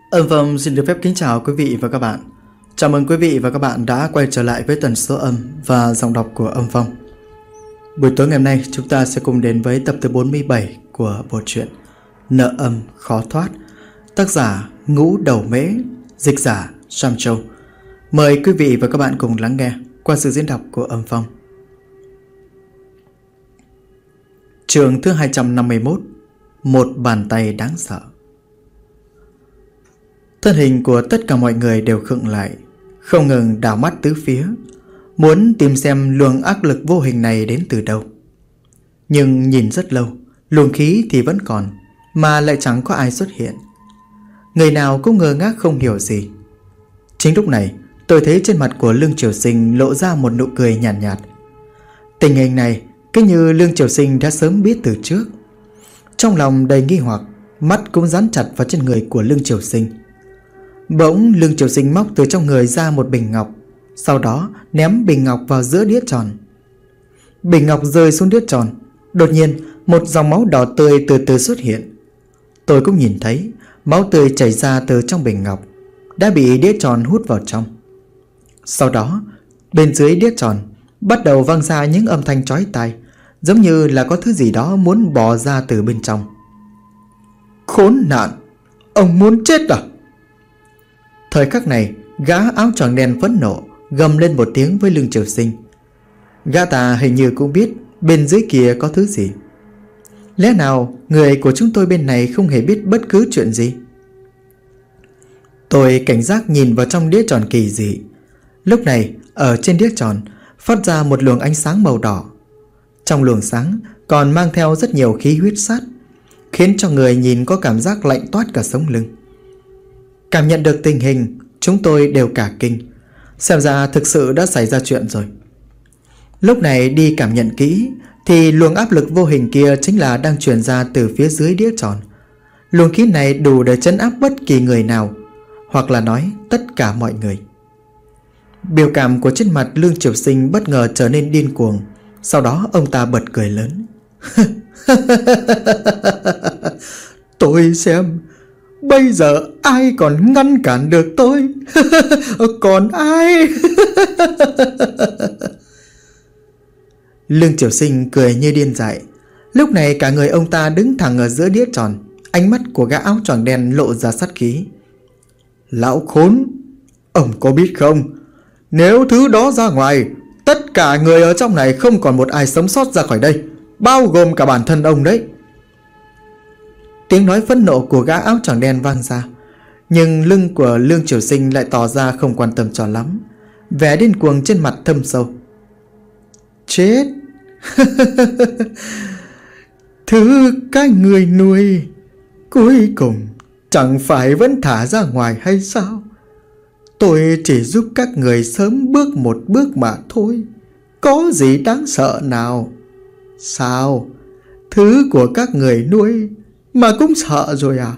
Vâng, xin được phép kính chào quý vị và các bạn. Chào mừng quý vị và các bạn đã quay trở lại với tần số âm và giọng đọc của Âm Phong. Buổi tối ngày hôm nay chúng ta sẽ cùng đến với tập thứ 47 của bộ truyện Nợ Âm Khó Thoát, tác giả Ngũ Đầu Mễ, dịch giả Sam Châu. Mời quý vị và các bạn cùng lắng nghe qua sự diễn đọc của Âm Phong. Chương thứ 251, một bàn tay đáng sợ. Thân hình của tất cả mọi người đều khựng lại, không ngừng đảo mắt tứ phía, muốn tìm xem luồng ác lực vô hình này đến từ đâu. Nhưng nhìn rất lâu, luồng khí thì vẫn còn, mà lại chẳng có ai xuất hiện. Người nào cũng ngơ ngác không hiểu gì. Chính lúc này, tôi thấy trên mặt của Lương Triều Sinh lộ ra một nụ cười nhàn nhạt. Tình hình này cứ như Lương Triều Sinh đã sớm biết từ trước. Trong lòng đầy nghi hoặc, mắt cũng dán chặt vào trên người của Lương Triều Sinh. Bỗng Lương Triều Sinh móc từ trong người ra một bình ngọc, sau đó ném bình ngọc vào giữa đĩa tròn. Bình ngọc rơi xuống đĩa tròn, đột nhiên một dòng máu đỏ tươi từ từ xuất hiện. Tôi cũng nhìn thấy máu tươi chảy ra từ trong bình ngọc, đã bị đĩa tròn hút vào trong. Sau đó bên dưới đĩa tròn bắt đầu vang ra những âm thanh chói tai, giống như là có thứ gì đó muốn bò ra từ bên trong. Khốn nạn, ông muốn chết à? Thời khắc này, gã áo choàng đen phẫn nộ gầm lên một tiếng với Lương Triều Sinh. Gã ta hình như cũng biết bên dưới kia có thứ gì. Lẽ nào người của chúng tôi bên này không hề biết bất cứ chuyện gì? Tôi cảnh giác nhìn vào trong đĩa tròn kỳ dị. Lúc này ở trên đĩa tròn phát ra một luồng ánh sáng màu đỏ. Trong luồng sáng còn mang theo rất nhiều khí huyết sát, khiến cho người nhìn có cảm giác lạnh toát cả sống lưng. Cảm nhận được tình hình, chúng tôi đều cả kinh. Xem ra thực sự đã xảy ra chuyện rồi. Lúc này đi cảm nhận kỹ thì luồng áp lực vô hình kia chính là đang truyền ra từ phía dưới đĩa tròn. Luồng khí này đủ để trấn áp bất kỳ người nào, hoặc là nói tất cả mọi người. Biểu cảm của trên mặt Lương Triều Sinh bất ngờ trở nên điên cuồng. Sau đó ông ta bật cười lớn. Tôi xem bây giờ ai còn ngăn cản được tôi? Còn ai? Lương Triều Sinh cười như điên dại. Lúc này cả người ông ta đứng thẳng ở giữa đĩa tròn. Ánh mắt của gã áo choàng đen lộ ra sát khí. Lão khốn, ông có biết không, nếu thứ đó ra ngoài, tất cả người ở trong này không còn một ai sống sót ra khỏi đây, bao gồm cả bản thân ông đấy. Tiếng nói phẫn nộ của gã áo choàng đen vang ra, nhưng lưng của Lương Triều Sinh lại tỏ ra không quan tâm cho lắm. Vẻ điên cuồng trên mặt thâm sâu. Chết. Thứ các người nuôi cuối cùng chẳng phải vẫn thả ra ngoài hay sao? Tôi chỉ giúp các người sớm bước một bước mà thôi, có gì đáng sợ nào? Sao? Thứ của các người nuôi mà cũng sợ rồi à?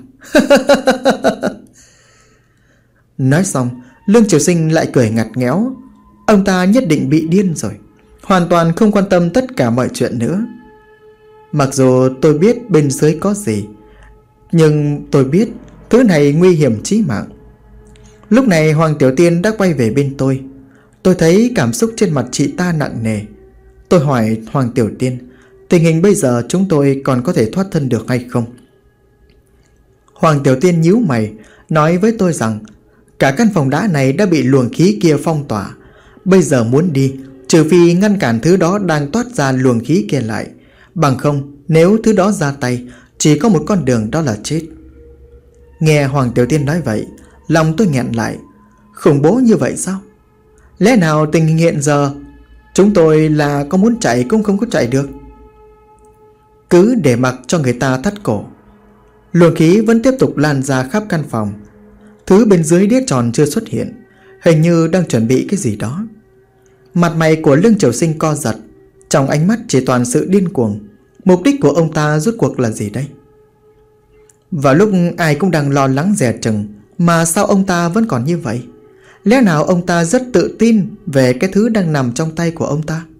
Nói xong, Lương Triều Sinh lại cười ngặt nghẽo. Ông ta nhất định bị điên rồi, hoàn toàn không quan tâm tất cả mọi chuyện nữa. Mặc dù tôi biết bên dưới có gì, nhưng tôi biết thứ này nguy hiểm chí mạng. Lúc này Hoàng Tiểu Tiên đã quay về bên tôi. Tôi thấy cảm xúc trên mặt chị ta nặng nề. Tôi hỏi Hoàng Tiểu Tiên, tình hình bây giờ chúng tôi còn có thể thoát thân được hay không? Hoàng Tiểu Tiên nhíu mày, nói với tôi rằng cả căn phòng đá này đã bị luồng khí kia phong tỏa. Bây giờ muốn đi, trừ phi ngăn cản thứ đó đang toát ra luồng khí kia lại. Bằng không, nếu thứ đó ra tay, chỉ có một con đường, đó là chết. Nghe Hoàng Tiểu Tiên nói vậy, lòng tôi nghẹn lại. Khủng bố như vậy sao? Lẽ nào tình hình hiện giờ chúng tôi là có muốn chạy cũng không có chạy được? Cứ để mặc cho người ta thắt cổ. Luồng khí vẫn tiếp tục lan ra khắp căn phòng. Thứ bên dưới đĩa tròn chưa xuất hiện, hình như đang chuẩn bị cái gì đó. Mặt mày của Lương Triều Sinh co giật, trong ánh mắt chỉ toàn sự điên cuồng. Mục đích của ông ta rốt cuộc là gì đây? Vào lúc ai cũng đang lo lắng dè chừng, mà sao ông ta vẫn còn như vậy? Lẽ nào ông ta rất tự tin về cái thứ đang nằm trong tay của ông ta?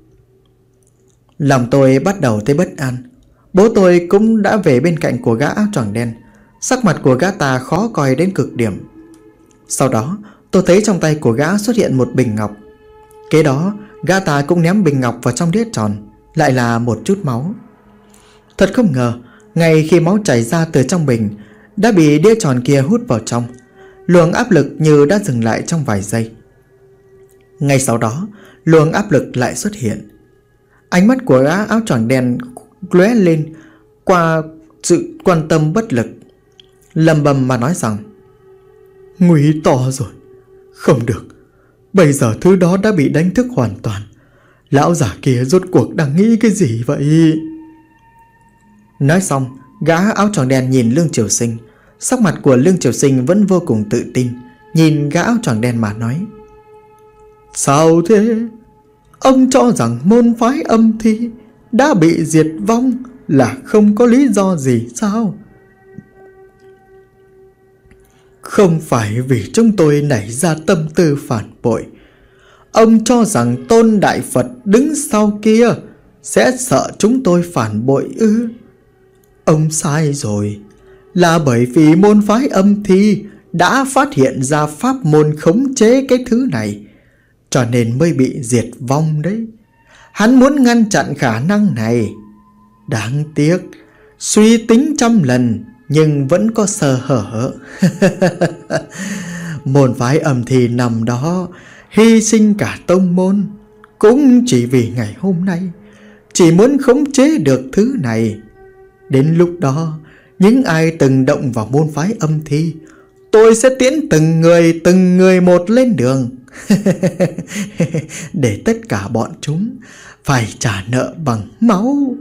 Lòng tôi bắt đầu thấy bất an. Bố tôi cũng đã về bên cạnh của gã áo choàng đen. Sắc mặt của gã ta khó coi đến cực điểm. Sau đó tôi thấy trong tay của gã xuất hiện một bình ngọc. Kế đó gã ta cũng ném bình ngọc vào trong đĩa tròn, lại là một chút máu. Thật không ngờ, ngay khi máu chảy ra từ trong bình đã bị đĩa tròn kia hút vào trong. Luồng áp lực như đã dừng lại trong vài giây. Ngay sau đó luồng áp lực lại xuất hiện. Ánh mắt của gã áo choàng đen lóe lên qua sự quan tâm bất lực, lầm bầm mà nói rằng: nguy to rồi, không được, bây giờ thứ đó đã bị đánh thức hoàn toàn. Lão già kia rốt cuộc đang nghĩ cái gì vậy? Nói xong, gã áo choàng đen nhìn Lương Triều Sinh. Sắc mặt của Lương Triều Sinh vẫn vô cùng tự tin, nhìn gã áo choàng đen mà nói: sao thế? Ông cho rằng môn phái Âm Thi đã bị diệt vong là không có lý do gì sao? Không phải vì chúng tôi nảy ra tâm tư phản bội. Ông cho rằng Tôn Đại Phật đứng sau kia sẽ sợ chúng tôi phản bội ư? Ông sai rồi. Là bởi vì môn phái Âm Thi đã phát hiện ra pháp môn khống chế cái thứ này, cho nên mới bị diệt vong đấy. Hắn muốn ngăn chặn khả năng này. Đáng tiếc, suy tính trăm lần nhưng vẫn có sơ hở. Môn phái Âm Thi nằm đó hy sinh cả tông môn cũng chỉ vì ngày hôm nay, chỉ muốn khống chế được thứ này. Đến lúc đó, những ai từng động vào môn phái Âm Thi, tôi sẽ tiễn từng người một lên đường. Để tất cả bọn chúng phải trả nợ bằng máu.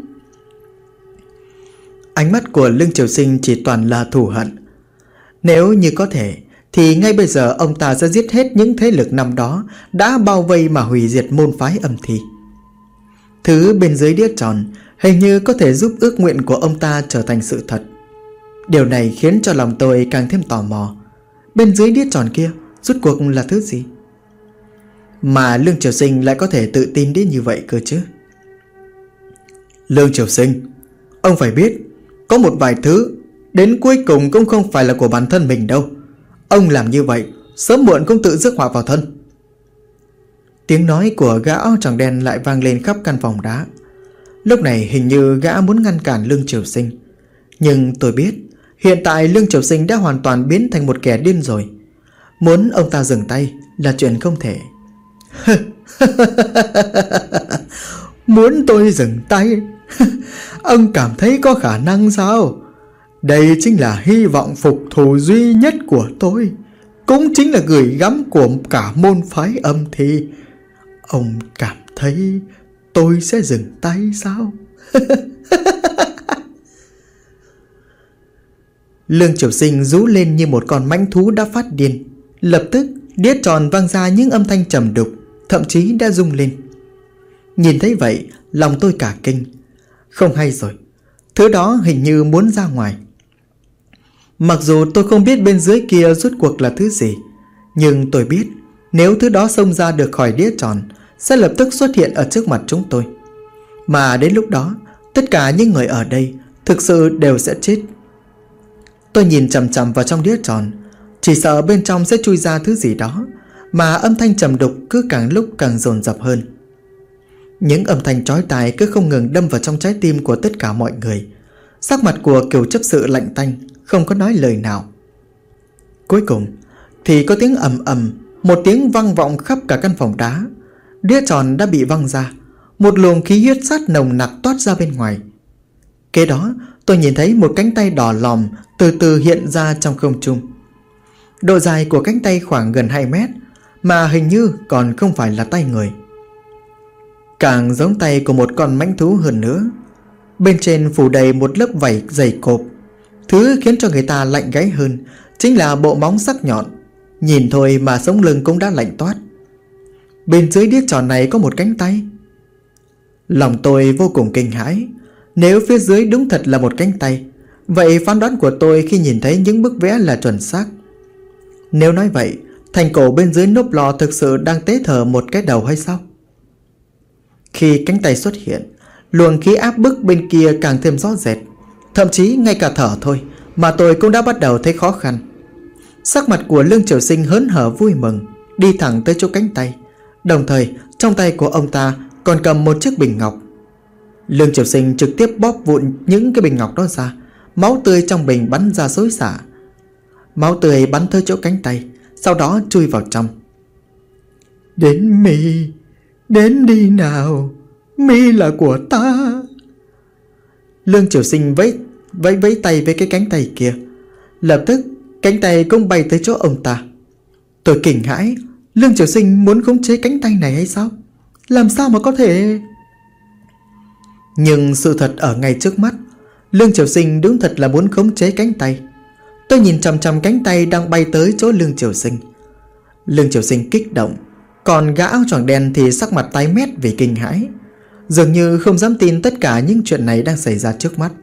Ánh mắt của Lương Triều Sinh chỉ toàn là thù hận. Nếu như có thể thì ngay bây giờ ông ta sẽ giết hết những thế lực năm đó đã bao vây mà hủy diệt môn phái Âm Thi. Thứ bên dưới đĩa tròn hình như có thể giúp ước nguyện của ông ta trở thành sự thật. Điều này khiến cho lòng tôi càng thêm tò mò. Bên dưới đĩa tròn kia rốt cuộc là thứ gì mà Lương Triều Sinh lại có thể tự tin đến như vậy cơ chứ? Lương Triều Sinh, ông phải biết, có một vài thứ đến cuối cùng cũng không phải là của bản thân mình đâu. Ông làm như vậy sớm muộn cũng tự rước họa vào thân. Tiếng nói của gã áo choàng đen lại vang lên khắp căn phòng đá. Lúc này hình như gã muốn ngăn cản Lương Triều Sinh. Nhưng tôi biết hiện tại Lương Triều Sinh đã hoàn toàn biến thành một kẻ điên rồi. Muốn ông ta dừng tay là chuyện không thể. Muốn tôi dừng tay? Ông cảm thấy có khả năng sao? Đây chính là hy vọng phục thù duy nhất của tôi, cũng chính là gửi gắm của cả môn phái Âm Thi. Ông cảm thấy tôi sẽ dừng tay sao? Lương Triều Sinh rú lên như một con mãnh thú đã phát điên. Lập tức đĩa tròn vang ra những âm thanh trầm đục, thậm chí đã rung lên. Nhìn thấy vậy, lòng tôi cả kinh. Không hay rồi, thứ đó hình như muốn ra ngoài. Mặc dù tôi không biết bên dưới kia rốt cuộc là thứ gì, nhưng tôi biết nếu thứ đó xông ra được khỏi đĩa tròn sẽ lập tức xuất hiện ở trước mặt chúng tôi. Mà đến lúc đó, tất cả những người ở đây thực sự đều sẽ chết. Tôi nhìn chằm chằm vào trong đĩa tròn, chỉ sợ bên trong sẽ chui ra thứ gì đó, mà âm thanh trầm đục cứ càng lúc càng dồn dập hơn. Những âm thanh chói tai cứ không ngừng đâm vào trong trái tim của tất cả mọi người. Sắc mặt của Kiều chấp sự lạnh tanh, không có nói lời nào. Cuối cùng thì có tiếng ầm ầm, một tiếng vang vọng khắp cả căn phòng đá. Đĩa tròn đã bị văng ra, một luồng khí huyết sát nồng nặc toát ra bên ngoài. Kế đó tôi nhìn thấy một cánh tay đỏ lòm từ từ hiện ra trong không trung. Độ dài của cánh tay khoảng gần 2 mét, mà hình như còn không phải là tay người, càng giống tay của một con mãnh thú hơn nữa. Bên trên phủ đầy một lớp vảy dày cộp. Thứ khiến cho người ta lạnh gáy hơn chính là bộ móng sắc nhọn. Nhìn thôi mà sống lưng cũng đã lạnh toát. Bên dưới đĩa tròn này có một cánh tay. Lòng tôi vô cùng kinh hãi. Nếu phía dưới đúng thật là một cánh tay, vậy phán đoán của tôi khi nhìn thấy những bức vẽ là chuẩn xác. Nếu nói vậy, thành cổ bên dưới nốp lò thực sự đang tế thờ một cái đầu hay sao? Khi cánh tay xuất hiện, luồng khí áp bức bên kia càng thêm rõ rệt. Thậm chí ngay cả thở thôi mà tôi cũng đã bắt đầu thấy khó khăn. Sắc mặt của Lương Triều Sinh hớn hở vui mừng, đi thẳng tới chỗ cánh tay. Đồng thời trong tay của ông ta còn cầm một chiếc bình ngọc. Lương Triều Sinh trực tiếp bóp vụn những cái bình ngọc đó ra. Máu tươi trong bình bắn ra xối xả. Máu tươi bắn tới chỗ cánh tay, sau đó chui vào trong. Đến mi, đến đi nào, mi là của ta. Lương Triều Sinh vẫy tay với cái cánh tay kia. Lập tức cánh tay cũng bay tới chỗ ông ta. Tôi kinh hãi, Lương Triều Sinh muốn khống chế cánh tay này hay sao? Làm sao mà có thể? Nhưng sự thật ở ngay trước mắt. Lương Triều Sinh đúng thật là muốn khống chế cánh tay. Tôi nhìn chằm chằm cánh tay đang bay tới chỗ Lương Triều Sinh. Lương Triều Sinh kích động, còn gã áo choàng đen thì sắc mặt tái mét vì kinh hãi, dường như không dám tin tất cả những chuyện này đang xảy ra trước mắt.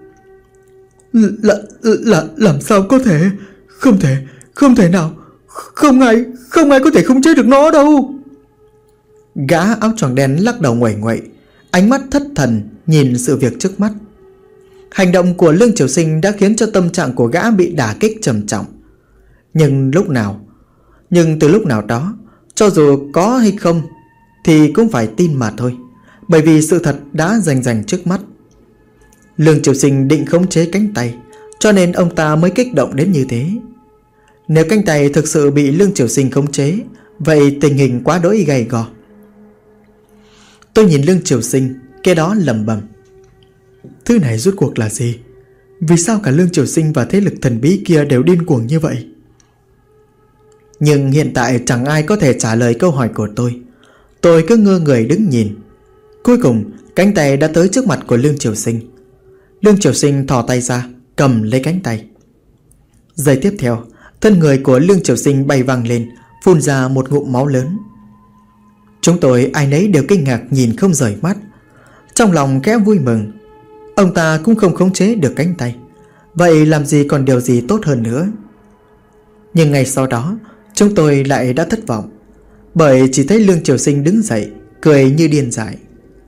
Làm sao có thể? Không thể nào. Không ai có thể khống chế được nó đâu. Gã áo choàng đen lắc đầu nguẩy nguậy, ánh mắt thất thần nhìn sự việc trước mắt. Hành động của Lương Triều Sinh đã khiến cho tâm trạng của gã bị đả kích trầm trọng. Nhưng từ lúc nào đó, cho dù có hay không thì cũng phải tin mà thôi, bởi vì sự thật đã rành trước mắt. Lương Triều Sinh định khống chế cánh tay, cho nên ông ta mới kích động đến như thế. Nếu cánh tay thực sự bị Lương Triều Sinh khống chế, vậy tình hình quá đỗi gay go. Tôi nhìn Lương Triều Sinh, cái đó lẩm bẩm: thứ này rốt cuộc là gì? Vì sao cả Lương Triều Sinh và thế lực thần bí kia đều điên cuồng như vậy? Nhưng hiện tại chẳng ai có thể trả lời câu hỏi của tôi. Tôi cứ ngơ người đứng nhìn. Cuối cùng cánh tay đã tới trước mặt của Lương Triều Sinh. Lương Triều Sinh thò tay ra cầm lấy cánh tay. Giây tiếp theo, thân người của Lương Triều Sinh bay văng lên, phun ra một ngụm máu lớn. Chúng tôi ai nấy đều kinh ngạc nhìn không rời mắt, trong lòng khẽ vui mừng. Ông ta cũng không khống chế được cánh tay, vậy làm gì còn điều gì tốt hơn nữa. Nhưng ngay sau đó chúng tôi lại đã thất vọng, bởi chỉ thấy Lương Triều Sinh đứng dậy cười như điên dại.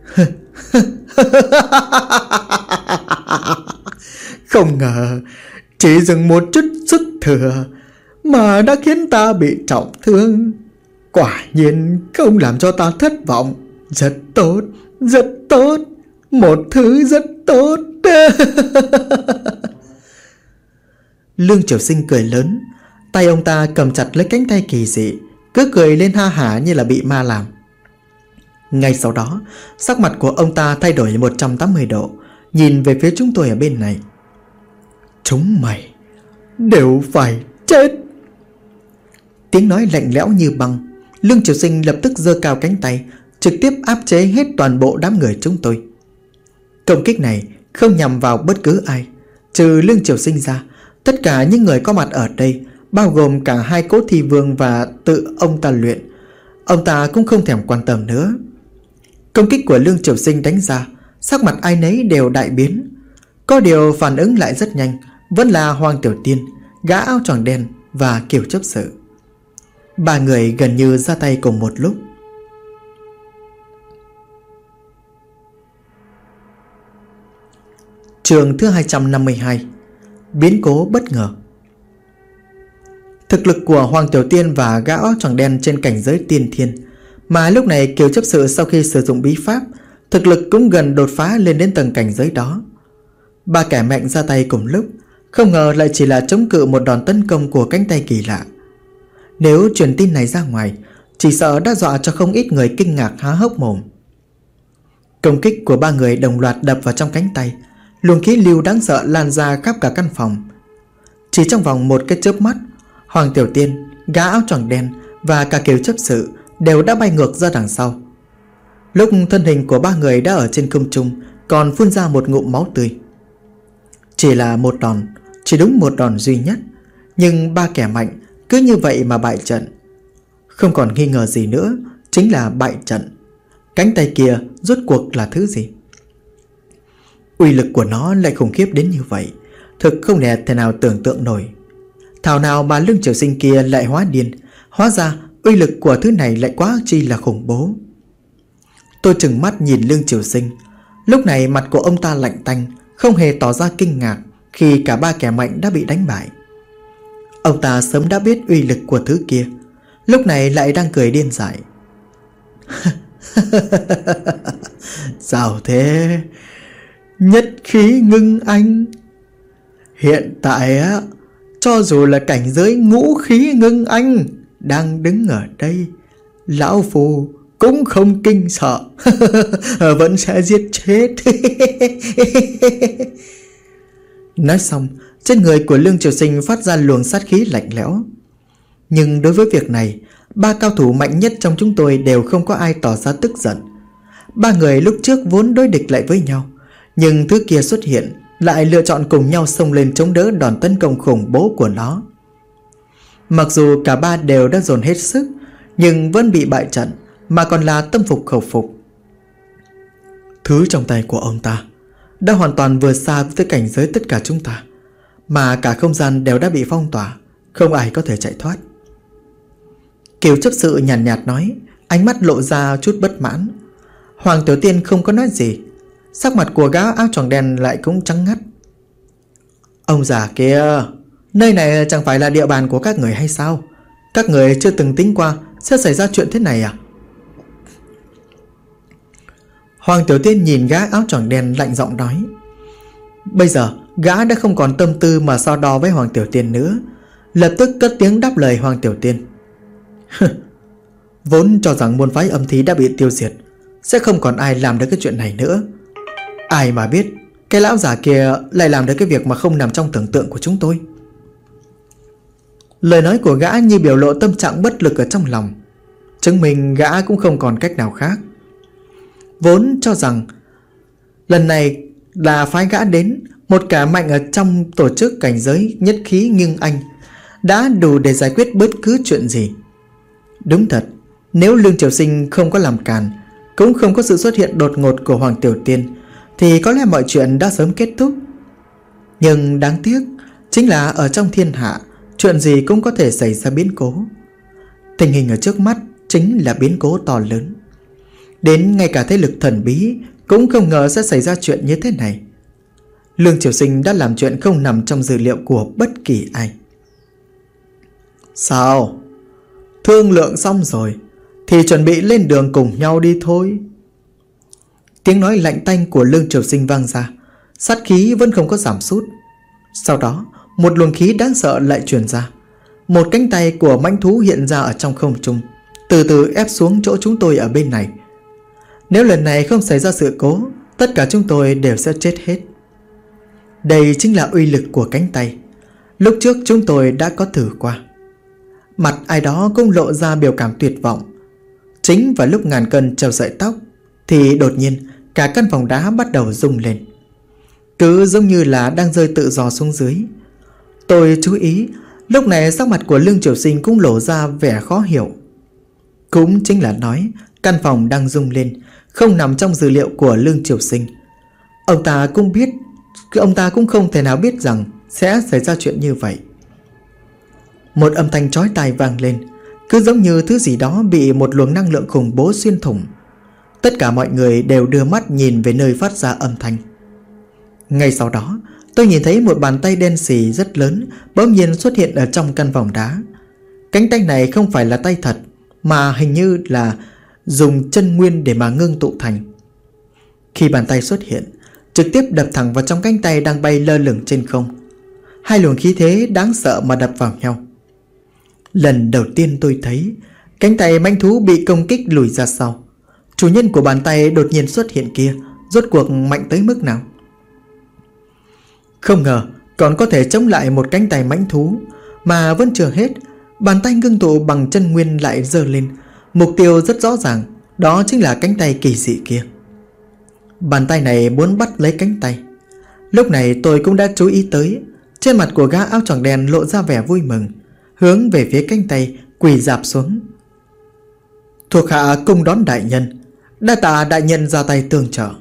Không ngờ chỉ dừng một chút sức thừa mà đã khiến ta bị trọng thương. Quả nhiên không làm cho ta thất vọng. Rất tốt, rất tốt, một thứ rất tốt. Lương Triều Sinh cười lớn, tay ông ta cầm chặt lấy cánh tay kỳ dị, cứ cười lên ha hả như là bị ma làm. Ngay sau đó, sắc mặt của ông ta thay đổi 180 độ, nhìn về phía chúng tôi ở bên này. Chúng mày đều phải chết. Tiếng nói lạnh lẽo như băng. Lương Triều Sinh lập tức giơ cao cánh tay, trực tiếp áp chế hết toàn bộ đám người chúng tôi. Công kích này không nhằm vào bất cứ ai, trừ Lương Triều Sinh ra. Tất cả những người có mặt ở đây, bao gồm cả hai cốt thi vương và tự ông ta luyện, ông ta cũng không thèm quan tâm nữa. Công kích của Lương Triều Sinh đánh ra, sắc mặt ai nấy đều đại biến. Có điều phản ứng lại rất nhanh, vẫn là Hoàng Tiểu Tiên, gã áo choàng đen và Kiều Chấp Sự. Ba người gần như ra tay cùng một lúc. Chương thứ 252: biến cố bất ngờ. Thực lực của Hoàng Tiểu Tiên và gã áo choàng đen trên cảnh giới tiên thiên, mà lúc này Kiều Chấp Sự sau khi sử dụng bí pháp, thực lực cũng gần đột phá lên đến tầng cảnh giới đó. Ba kẻ mạnh ra tay cùng lúc, không ngờ lại chỉ là chống cự một đòn tấn công của cánh tay kỳ lạ. Nếu truyền tin này ra ngoài, chỉ sợ đã dọa cho không ít người kinh ngạc há hốc mồm. Công kích của ba người đồng loạt đập vào trong cánh tay, luồng khí lưu đáng sợ lan ra khắp cả căn phòng. Chỉ trong vòng một cái chớp mắt, Hoàng Tiểu Tiên, gã áo choàng đen và cả Kiều Chấp Sự đều đã bay ngược ra đằng sau. Lúc thân hình của ba người đã ở trên không trung, còn phun ra một ngụm máu tươi. Chỉ là một đòn, chỉ đúng một đòn duy nhất, nhưng ba kẻ mạnh cứ như vậy mà bại trận. Không còn nghi ngờ gì nữa, chính là bại trận. Cánh tay kia rốt cuộc là thứ gì? Uy lực của nó lại khủng khiếp đến như vậy, thực không thể nào tưởng tượng nổi. Thảo nào mà Lương Triều Sinh kia lại hóa điên, hóa ra uy lực của thứ này lại quá chi là khủng bố. Tôi trừng mắt nhìn Lương Triều Sinh. Lúc này mặt của ông ta lạnh tanh, không hề tỏ ra kinh ngạc, khi cả ba kẻ mạnh đã bị đánh bại. Ông ta sớm đã biết uy lực của thứ kia, lúc này lại đang cười điên dại. Sao thế? Nhất khí ngưng anh. Hiện tại á, cho dù là cảnh giới ngũ khí ngưng anh đang đứng ở đây, lão phù cũng không kinh sợ. Vẫn sẽ giết chết. Nói xong, trên người của Lương Triều Sinh phát ra luồng sát khí lạnh lẽo. Nhưng đối với việc này, ba cao thủ mạnh nhất trong chúng tôi đều không có ai tỏ ra tức giận. Ba người lúc trước vốn đối địch lại với nhau, nhưng thứ kia xuất hiện lại lựa chọn cùng nhau xông lên chống đỡ đòn tấn công khủng bố của nó. Mặc dù cả ba đều đã dồn hết sức, nhưng vẫn bị bại trận, mà còn là tâm phục khẩu phục. Thứ trong tay của ông ta đã hoàn toàn vượt xa với cảnh giới tất cả chúng ta, mà cả không gian đều đã bị phong tỏa, không ai có thể chạy thoát. Kiều chấp sự nhàn nhạt nói, ánh mắt lộ ra chút bất mãn. Hoàng Tiểu Tiên không có nói gì, sắc mặt của gã áo choàng đen lại cũng trắng ngắt. Ông già kia, nơi này chẳng phải là địa bàn của các người hay sao? Các người chưa từng tính qua sẽ xảy ra chuyện thế này à? Hoàng Tiểu Tiên nhìn gã áo choàng đen lạnh giọng nói. Bây giờ gã đã không còn tâm tư mà so đo với Hoàng Tiểu Tiên nữa, lập tức cất tiếng đáp lời Hoàng Tiểu Tiên. Vốn cho rằng môn phái âm thí đã bị tiêu diệt, sẽ không còn ai làm được cái chuyện này nữa. Ai mà biết cái lão già kia lại làm được cái việc mà không nằm trong tưởng tượng của chúng tôi. Lời nói của gã như biểu lộ tâm trạng bất lực ở trong lòng, chứng minh gã cũng không còn cách nào khác. Vốn cho rằng lần này là phái gã đến một kẻ mạnh ở trong tổ chức cảnh giới nhất khí nhưng anh đã đủ để giải quyết bất cứ chuyện gì. Đúng thật, nếu Lương Triều Sinh không có làm càn, cũng không có sự xuất hiện đột ngột của Hoàng Tiểu Tiên, thì có lẽ mọi chuyện đã sớm kết thúc. Nhưng đáng tiếc chính là ở trong thiên hạ, chuyện gì cũng có thể xảy ra biến cố. Tình hình ở trước mắt chính là biến cố to lớn. Đến ngay cả thế lực thần bí cũng không ngờ sẽ xảy ra chuyện như thế này. Lương Triều Sinh đã làm chuyện không nằm trong dự liệu của bất kỳ ai. Sao? Thương lượng xong rồi thì chuẩn bị lên đường cùng nhau đi thôi. Tiếng nói lạnh tanh của Lương Triều Sinh vang ra, sát khí vẫn không có giảm sút. Sau đó một luồng khí đáng sợ lại truyền ra. Một cánh tay của mãnh thú hiện ra ở trong không trung, từ từ ép xuống chỗ chúng tôi ở bên này. Nếu lần này không xảy ra sự cố, tất cả chúng tôi đều sẽ chết hết. Đây chính là uy lực của cánh tay. Lúc trước chúng tôi đã có thử qua. Mặt ai đó cũng lộ ra biểu cảm tuyệt vọng. Chính vào lúc ngàn cân treo sợi tóc thì đột nhiên cả căn phòng đá bắt đầu rung lên, cứ giống như là đang rơi tự do xuống dưới. Tôi chú ý, lúc này sắc mặt của Lương Triều Sinh cũng lộ ra vẻ khó hiểu. Cũng chính là nói căn phòng đang rung lên không nằm trong dữ liệu của Lương Triều Sinh. Ông ta cũng không thể nào biết rằng sẽ xảy ra chuyện như vậy. Một âm thanh chói tai vang lên, cứ giống như thứ gì đó bị một luồng năng lượng khủng bố xuyên thủng. Tất cả mọi người đều đưa mắt nhìn về nơi phát ra âm thanh. Ngay sau đó tôi nhìn thấy một bàn tay đen xì rất lớn bỗng nhiên xuất hiện ở trong căn phòng đá. Cánh tay này không phải là tay thật, mà hình như là dùng chân nguyên để mà ngưng tụ thành. Khi bàn tay xuất hiện, trực tiếp đập thẳng vào trong cánh tay đang bay lơ lửng trên không. Hai luồng khí thế đáng sợ mà đập vào nhau. Lần đầu tiên tôi thấy cánh tay mãnh thú bị công kích lùi ra sau. Chủ nhân của bàn tay đột nhiên xuất hiện kia rốt cuộc mạnh tới mức nào? Không ngờ còn có thể chống lại một cánh tay mãnh thú. Mà vẫn chưa hết, bàn tay ngưng tụ bằng chân nguyên lại giơ lên. Mục tiêu rất rõ ràng, đó chính là cánh tay kỳ dị kia. Bàn tay này muốn bắt lấy cánh tay. Lúc này tôi cũng đã chú ý tới, trên mặt của gã áo choàng đen lộ ra vẻ vui mừng, hướng về phía cánh tay quỳ rạp xuống. Thuộc hạ cung đón đại nhân, đa tạ đại nhân ra tay tương trợ.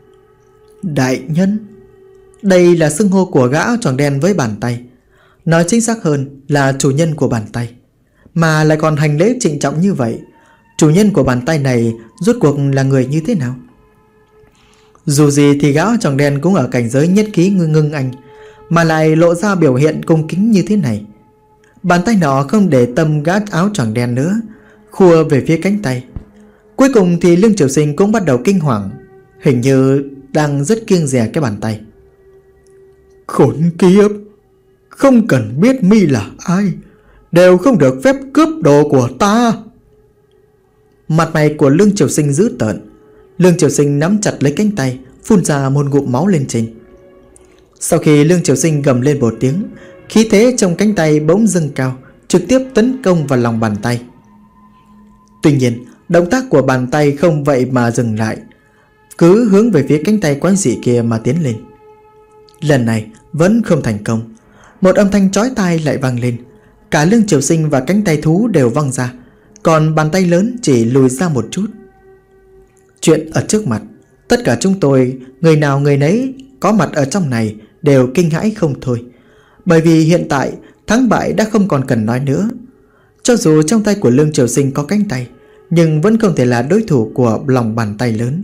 Đại nhân? Đây là xưng hô của gã áo choàng đen với bàn tay. Nói chính xác hơn là chủ nhân của bàn tay, mà lại còn hành lễ trịnh trọng như vậy. Chủ nhân của bàn tay này rốt cuộc là người như thế nào? Dù gì thì gã áo choàng đen cũng ở cảnh giới nhất khí ngưng anh, mà lại lộ ra biểu hiện cung kính như thế này. Bàn tay nọ không để tâm gã áo choàng đen nữa, khua về phía cánh tay. Cuối cùng thì Lương Triều Sinh cũng bắt đầu kinh hoàng, hình như đang rất kiêng dè cái bàn tay. Khốn kiếp, không cần biết mi là ai, đều không được phép cướp đồ của ta. Mặt mày của Lương Triều Sinh dữ tợn. Lương Triều Sinh nắm chặt lấy cánh tay, phun ra một ngụm máu lên trên. Sau khi Lương Triều Sinh gầm lên một tiếng, khí thế trong cánh tay bỗng dâng cao, trực tiếp tấn công vào lòng bàn tay. Tuy nhiên, động tác của bàn tay không vậy mà dừng lại, cứ hướng về phía cánh tay quái dị kia mà tiến lên. Lần này vẫn không thành công. Một âm thanh chói tai lại vang lên. Cả Lương Triều Sinh và cánh tay thú đều văng ra, còn bàn tay lớn chỉ lùi ra một chút. Chuyện ở trước mặt, tất cả chúng tôi, người nào người nấy có mặt ở trong này đều kinh hãi không thôi. Bởi vì hiện tại thắng bại đã không còn cần nói nữa. Cho dù trong tay của Lương Triều Sinh có cánh tay, nhưng vẫn không thể là đối thủ của lòng bàn tay lớn.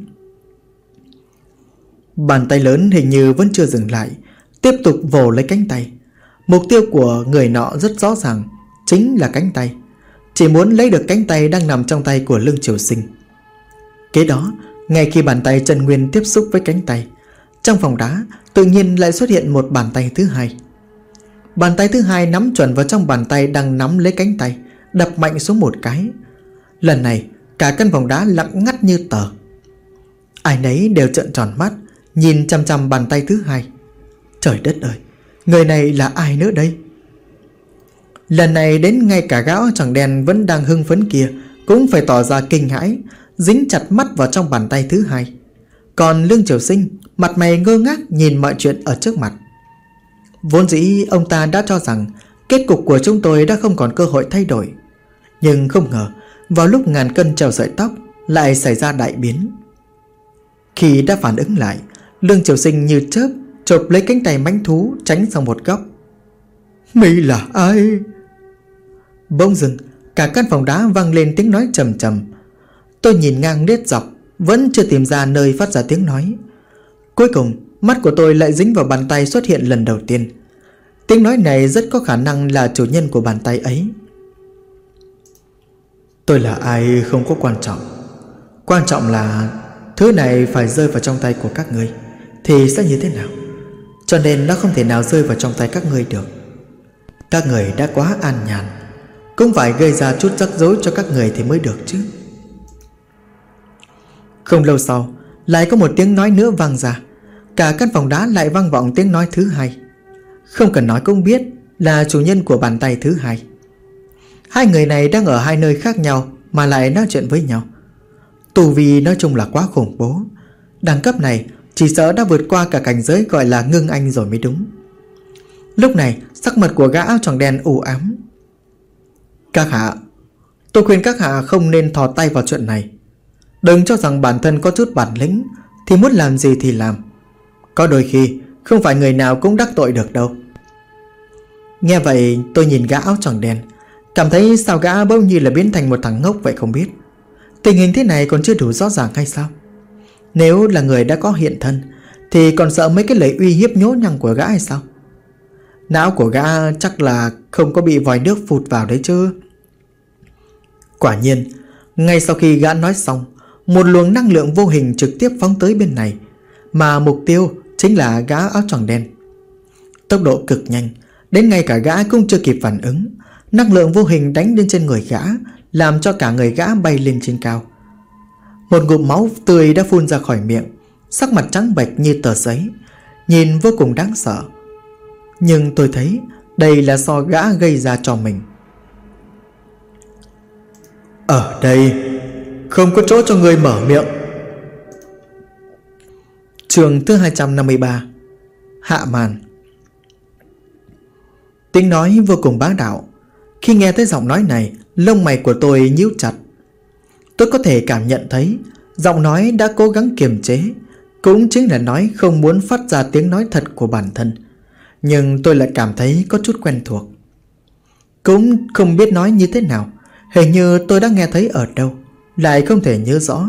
Bàn tay lớn hình như vẫn chưa dừng lại, tiếp tục vồ lấy cánh tay. Mục tiêu của người nọ rất rõ ràng, chính là cánh tay. Chỉ muốn lấy được cánh tay đang nằm trong tay của Lương Triều Sinh. Kế đó, ngay khi bàn tay Trần Nguyên tiếp xúc với cánh tay, trong phòng đá tự nhiên lại xuất hiện một bàn tay thứ hai. Bàn tay thứ hai nắm chuẩn vào trong bàn tay đang nắm lấy cánh tay, đập mạnh xuống một cái. Lần này cả căn phòng đá lặng ngắt như tờ. Ai nấy đều trợn tròn mắt, nhìn chằm chằm bàn tay thứ hai. Trời đất ơi, người này là ai nữa đây? Lần này đến ngay cả gã choàng đen vẫn đang hưng phấn kia cũng phải tỏ ra kinh hãi, dính chặt mắt vào trong bàn tay thứ hai. Còn Lương Triều Sinh mặt mày ngơ ngác nhìn mọi chuyện ở trước mặt. Vốn dĩ ông ta đã cho rằng kết cục của chúng tôi đã không còn cơ hội thay đổi. Nhưng không ngờ vào lúc ngàn cân treo sợi tóc lại xảy ra đại biến. Khi đã phản ứng lại, Lương Triều Sinh như chớp chộp lấy cánh tay mãnh thú tránh sang một góc. Mi là ai? Bỗng dưng cả căn phòng đá vang lên tiếng nói trầm trầm. Tôi nhìn ngang liếc dọc, vẫn chưa tìm ra nơi phát ra tiếng nói. Cuối cùng mắt của tôi lại dính vào bàn tay xuất hiện lần đầu tiên. Tiếng nói này rất có khả năng là chủ nhân của bàn tay ấy. Tôi là ai không có quan trọng. Quan trọng là thứ này phải rơi vào trong tay của các ngươi thì sẽ như thế nào. Cho nên nó không thể nào rơi vào trong tay các ngươi được. Các người đã quá an nhàn, cũng phải gây ra chút rắc rối cho các người thì mới được chứ. Không lâu sau, lại có một tiếng nói nữa vang ra. Cả căn phòng đá lại vang vọng tiếng nói thứ hai. Không cần nói cũng biết là chủ nhân của bàn tay thứ hai. Hai người này đang ở hai nơi khác nhau mà lại nói chuyện với nhau. Tu vi nói chung là quá khủng bố. Đẳng cấp này chỉ sợ đã vượt qua cả cảnh giới gọi là ngưng anh rồi mới đúng. Lúc này sắc mặt của gã áo choàng đen u ám. Các hạ, tôi khuyên các hạ không nên thò tay vào chuyện này. Đừng cho rằng bản thân có chút bản lĩnh thì muốn làm gì thì làm. Có đôi khi không phải người nào cũng đắc tội được đâu. Nghe vậy tôi nhìn gã áo choàng đen, cảm thấy sao gã bỗng như là biến thành một thằng ngốc vậy không biết. Tình hình thế này còn chưa đủ rõ ràng hay sao? Nếu là người đã có hiện thân thì còn sợ mấy cái lời uy hiếp nhố nhăng của gã hay sao? Não của gã chắc là không có bị vòi nước phụt vào đấy chứ. Quả nhiên, ngay sau khi gã nói xong, một luồng năng lượng vô hình trực tiếp phóng tới bên này, mà mục tiêu chính là gã áo choàng đen. Tốc độ cực nhanh, đến ngay cả gã cũng chưa kịp phản ứng. Năng lượng vô hình đánh lên trên người gã, làm cho cả người gã bay lên trên cao. Một ngụm máu tươi đã phun ra khỏi miệng, sắc mặt trắng bệch như tờ giấy, nhìn vô cùng đáng sợ. Nhưng tôi thấy đây là do gã gây ra cho mình. Ở đây không có chỗ cho người mở miệng. Chương thứ 253. Hạ màn. Tiếng nói vô cùng bá đạo. Khi nghe thấy giọng nói này, lông mày của tôi nhíu chặt. Tôi có thể cảm nhận thấy giọng nói đã cố gắng kiềm chế, cũng chính là nói không muốn phát ra tiếng nói thật của bản thân. Nhưng tôi lại cảm thấy có chút quen thuộc. Cũng không biết nói như thế nào, hình như tôi đã nghe thấy ở đâu, lại không thể nhớ rõ.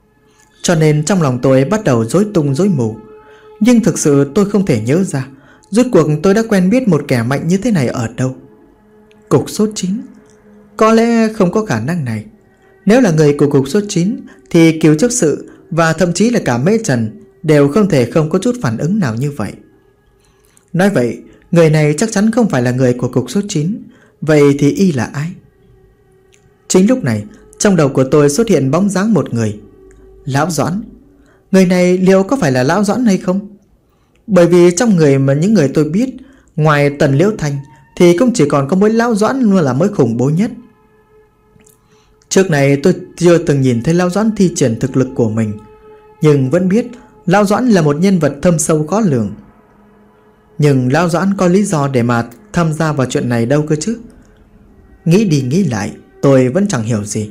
Cho nên trong lòng tôi bắt đầu rối tung rối mù. Nhưng thực sự tôi không thể nhớ ra Rốt cuộc tôi đã quen biết một kẻ mạnh như thế này ở đâu? Cục sốt 9? Có lẽ không có khả năng này. Nếu là người của cục sốt 9 thì Kiều Chấp Sự và thậm chí là cả Mễ Trần đều không thể không có chút phản ứng nào như vậy. Nói vậy, người này chắc chắn không phải là người của cục sốt 9. Vậy thì y là ai? Chính lúc này, trong đầu của tôi xuất hiện bóng dáng một người. Lão Doãn. Người này liệu có phải là Lão Doãn hay không? Bởi vì trong những người tôi biết, ngoài Tần Liễu Thanh thì cũng chỉ còn có mỗi Lão Doãn luôn là mới khủng bố nhất. Trước này tôi chưa từng nhìn thấy Lão Doãn thi triển thực lực của mình, nhưng vẫn biết Lão Doãn là một nhân vật thâm sâu khó lường. Nhưng Lão Doãn có lý do để mà tham gia vào chuyện này đâu cơ chứ? Nghĩ đi nghĩ lại, tôi vẫn chẳng hiểu gì.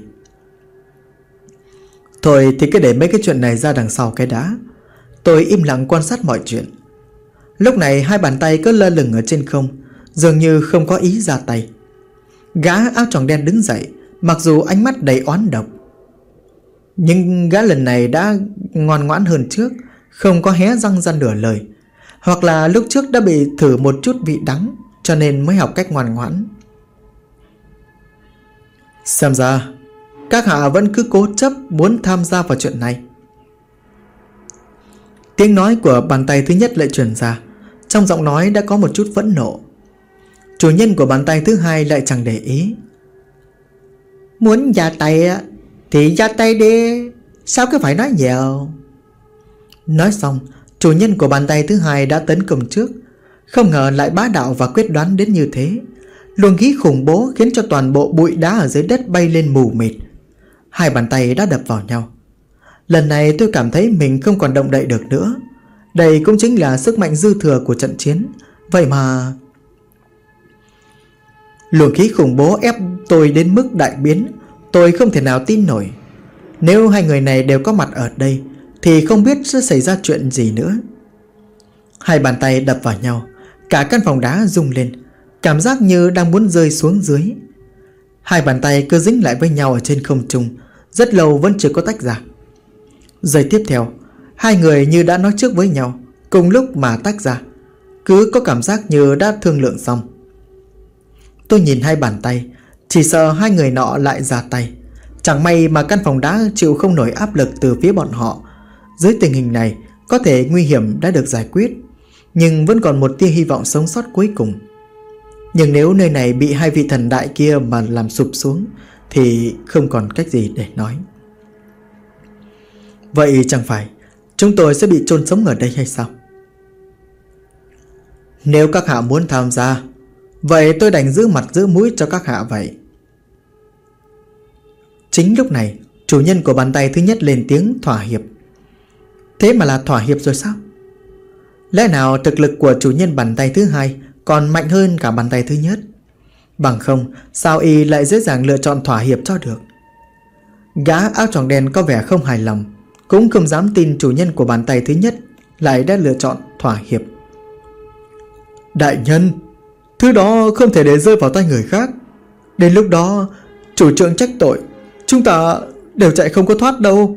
Thôi thì cứ để mấy cái chuyện này ra đằng sau cái đã. Tôi im lặng quan sát mọi chuyện. Lúc này hai bàn tay cứ lơ lửng ở trên không, dường như không có ý ra tay. Gã áo choàng đen đứng dậy, mặc dù ánh mắt đầy oán độc, nhưng gã lần này đã ngoan ngoãn hơn trước, không có hé răng ra nửa lời. Hoặc là lúc trước đã bị thử một chút vị đắng, cho nên mới học cách ngoan ngoãn. Xem ra các hạ vẫn cứ cố chấp muốn tham gia vào chuyện này. Tiếng nói của bàn tay thứ nhất lại truyền ra. Trong giọng nói đã có một chút phẫn nộ. Chủ nhân của bàn tay thứ hai lại chẳng để ý. Muốn ra tay thì ra tay đi, sao cứ phải nói nhiều? Nói xong, chủ nhân của bàn tay thứ hai đã tấn công trước. Không ngờ lại bá đạo và quyết đoán đến như thế. Luồng khí khủng bố khiến cho toàn bộ bụi đá ở dưới đất bay lên mù mịt. Hai bàn tay đã đập vào nhau. Lần này tôi cảm thấy mình không còn động đậy được nữa. Đây cũng chính là sức mạnh dư thừa của trận chiến. Vậy mà luồng khí khủng bố ép tôi đến mức đại biến. Tôi không thể nào tin nổi. Nếu hai người này đều có mặt ở đây thì không biết sẽ xảy ra chuyện gì nữa. Hai bàn tay đập vào nhau, cả căn phòng đá rung lên, cảm giác như đang muốn rơi xuống dưới. Hai bàn tay cứ dính lại với nhau ở trên không trung, rất lâu vẫn chưa có tách ra. Giây tiếp theo, hai người như đã nói trước với nhau, cùng lúc mà tách ra, cứ có cảm giác như đã thương lượng xong. Tôi nhìn hai bàn tay, chỉ sợ hai người nọ lại ra tay. Chẳng may mà căn phòng đá chịu không nổi áp lực từ phía bọn họ. Dưới tình hình này, có thể nguy hiểm đã được giải quyết, nhưng vẫn còn một tia hy vọng sống sót cuối cùng. Nhưng nếu nơi này bị hai vị thần đại kia mà làm sụp xuống thì không còn cách gì để nói. Vậy chẳng phải chúng tôi sẽ bị chôn sống ở đây hay sao? Nếu các hạ muốn tham gia, vậy tôi đành giữ mặt giữ mũi cho các hạ vậy. Chính lúc này, chủ nhân của bàn tay thứ nhất lên tiếng thỏa hiệp. Thế mà là thỏa hiệp rồi sao? Lẽ nào thực lực của chủ nhân bàn tay thứ hai còn mạnh hơn cả bàn tay thứ nhất? Bằng không, sao y lại dễ dàng lựa chọn thỏa hiệp cho được? Gã áo choàng đen có vẻ không hài lòng, cũng không dám tin chủ nhân của bàn tay thứ nhất lại đã lựa chọn thỏa hiệp. Đại nhân, thứ đó không thể để rơi vào tay người khác. Đến lúc đó chủ trượng trách tội, chúng ta đều chạy không có thoát đâu.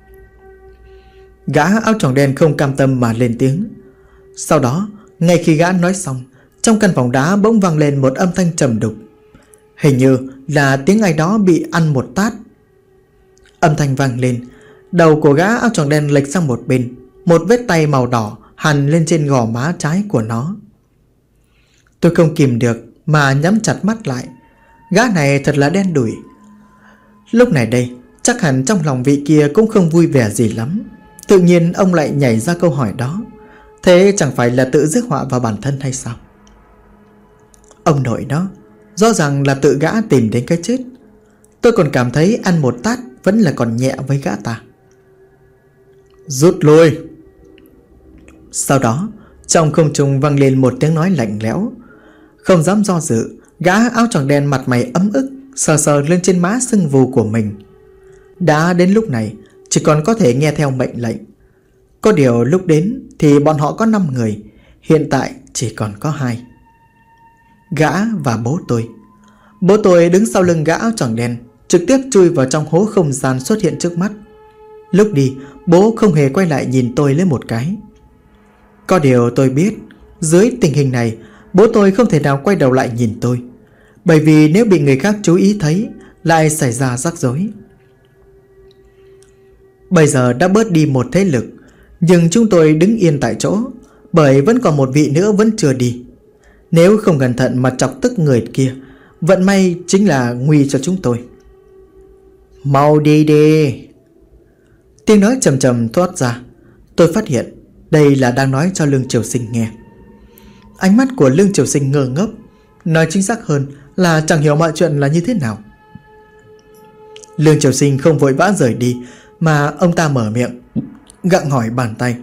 Gã áo choàng đen không cam tâm mà lên tiếng. Sau đó, ngay khi gã nói xong, trong căn phòng đá bỗng vang lên một âm thanh trầm đục. Hình như là tiếng ai đó bị ăn một tát. Âm thanh vang lên, đầu của gã áo choàng đen lệch sang một bên, một vết tay màu đỏ hằn lên trên gò má trái của nó. Tôi không kìm được mà nhắm chặt mắt lại. Gã này thật là đen đủi. Lúc này đây, chắc hẳn trong lòng vị kia cũng không vui vẻ gì lắm. Tự nhiên ông lại nhảy ra câu hỏi đó. Thế chẳng phải là tự rước họa vào bản thân hay sao? Ông nội đó, rõ ràng là tự gã tìm đến cái chết. Tôi còn cảm thấy ăn một tát vẫn là còn nhẹ với gã ta. Rút lui. Sau đó, trong không trung vang lên một tiếng nói lạnh lẽo. Không dám do dự, gã áo choàng đen mặt mày ấm ức sờ sờ lên trên má sưng vù của mình. Đã đến lúc này, chỉ còn có thể nghe theo mệnh lệnh. Có điều lúc đến thì bọn họ có 5 người, hiện tại chỉ còn có 2. Gã và bố tôi. Bố tôi đứng sau lưng gã áo choàng đen, trực tiếp chui vào trong hố không gian xuất hiện trước mắt. Lúc đi, bố không hề quay lại nhìn tôi lấy một cái. Có điều tôi biết, Dưới tình hình này, bố tôi không thể nào quay đầu lại nhìn tôi, bởi vì nếu bị người khác chú ý thấy lại xảy ra rắc rối. Bây giờ đã bớt đi một thế lực, nhưng chúng tôi đứng yên tại chỗ, bởi vẫn còn một vị nữa vẫn chưa đi. Nếu không cẩn thận mà chọc tức người kia, vận may chính là nguy cho chúng tôi. Mau đi đi. Tiếng nói trầm trầm thoát ra. Tôi phát hiện đây là đang nói cho Lương Triều Sinh nghe. Ánh mắt của Lương Triều Sinh ngơ ngốc, nói chính xác hơn là chẳng hiểu mọi chuyện là như thế nào. Lương Triều Sinh không vội vã rời đi, mà ông ta mở miệng gặng hỏi bàn tay.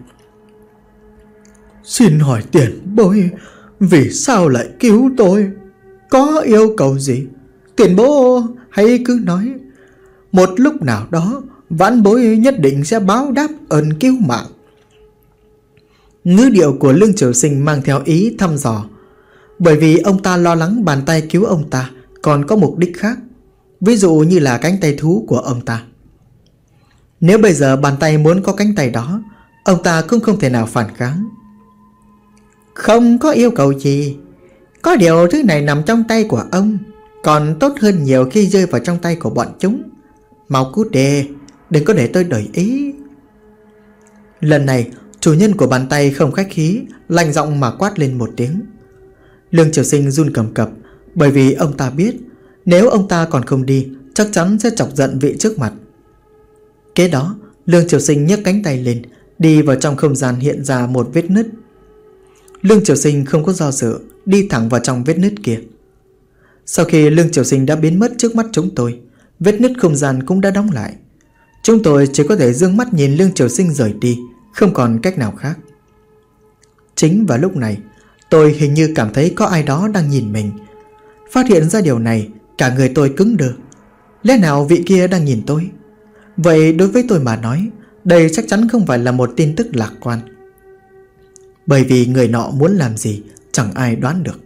Xin hỏi tiền bối, vì sao lại cứu tôi? Có yêu cầu gì? Tiền bố hãy cứ nói. Một lúc nào đó vãn bối nhất định sẽ báo đáp ơn cứu mạng. Ngữ điệu của Lương Triều Sinh mang theo ý thăm dò, bởi vì ông ta lo lắng bàn tay cứu ông ta còn có mục đích khác, ví dụ như là cánh tay thú của ông ta. Nếu bây giờ bàn tay muốn có cánh tay đó, ông ta cũng không thể nào phản kháng. Không có yêu cầu gì, có điều thứ này nằm trong tay của ông, còn tốt hơn nhiều khi rơi vào trong tay của bọn chúng. Mau cút đi, đừng có để tôi đợi ý. Lần này chủ nhân của bàn tay không khách khí, lạnh giọng mà quát lên một tiếng. Lương Triều Sinh run cầm cập, bởi vì ông ta biết nếu ông ta còn không đi, chắc chắn sẽ chọc giận vị trước mặt. Kế đó Lương Triều Sinh nhấc cánh tay lên, đi vào trong không gian hiện ra một vết nứt. Lương Triều Sinh không có do dự, đi thẳng vào trong vết nứt kia. Sau khi Lương Triều Sinh đã biến mất trước mắt chúng tôi, vết nứt không gian cũng đã đóng lại. Chúng tôi chỉ có thể dương mắt nhìn Lương Triều Sinh rời đi, không còn cách nào khác. Chính vào lúc này, tôi hình như cảm thấy có ai đó đang nhìn mình. Phát hiện ra điều này, cả người tôi cứng đờ. Lẽ nào vị kia đang nhìn tôi? Vậy đối với tôi mà nói, đây chắc chắn không phải là một tin tức lạc quan, bởi vì người nọ muốn làm gì chẳng ai đoán được.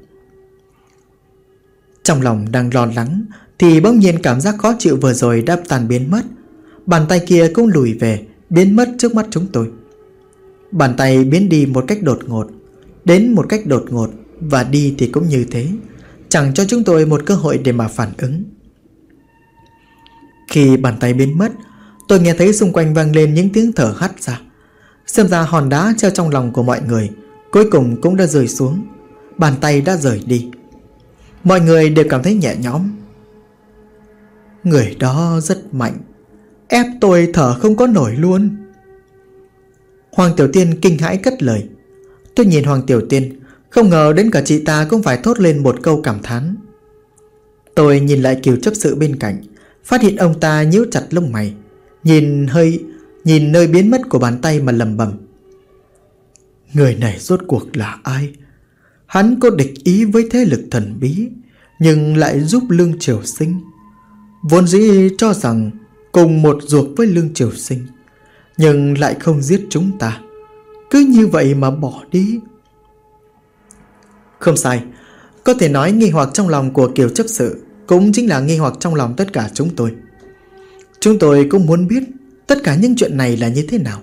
Trong lòng đang lo lắng thì bỗng nhiên cảm giác khó chịu vừa rồi đã tan biến mất. Bàn tay kia cũng lùi về, biến mất trước mắt chúng tôi. Bàn tay biến đi một cách đột ngột, đến một cách đột ngột, và đi thì cũng như thế, chẳng cho chúng tôi một cơ hội để mà phản ứng. Khi bàn tay biến mất, tôi nghe thấy xung quanh vang lên những tiếng thở hắt ra. Xem ra hòn đá treo trong lòng của mọi người cuối cùng cũng đã rơi xuống. Bàn tay đã rời đi. Mọi người đều cảm thấy nhẹ nhõm. Người đó rất mạnh, ép tôi thở không có nổi luôn. Hoàng Tiểu Tiên kinh hãi cất lời. Tôi nhìn Hoàng Tiểu Tiên, không ngờ đến cả chị ta cũng phải thốt lên một câu cảm thán. Tôi nhìn lại Kiều chấp sự bên cạnh, phát hiện ông ta nhíu chặt lông mày, nhìn nơi biến mất của bàn tay mà lẩm bẩm. Người này rốt cuộc là ai? Hắn có địch ý với thế lực thần bí, nhưng lại giúp Lương Triều Sinh. Vốn dĩ cho rằng cùng một ruột với Lương Triều Sinh, nhưng lại không giết chúng ta, cứ như vậy mà bỏ đi. Không sai, có thể nói nghi hoặc trong lòng của Kiều chấp sự cũng chính là nghi hoặc trong lòng tất cả chúng tôi. Chúng tôi cũng muốn biết tất cả những chuyện này là như thế nào.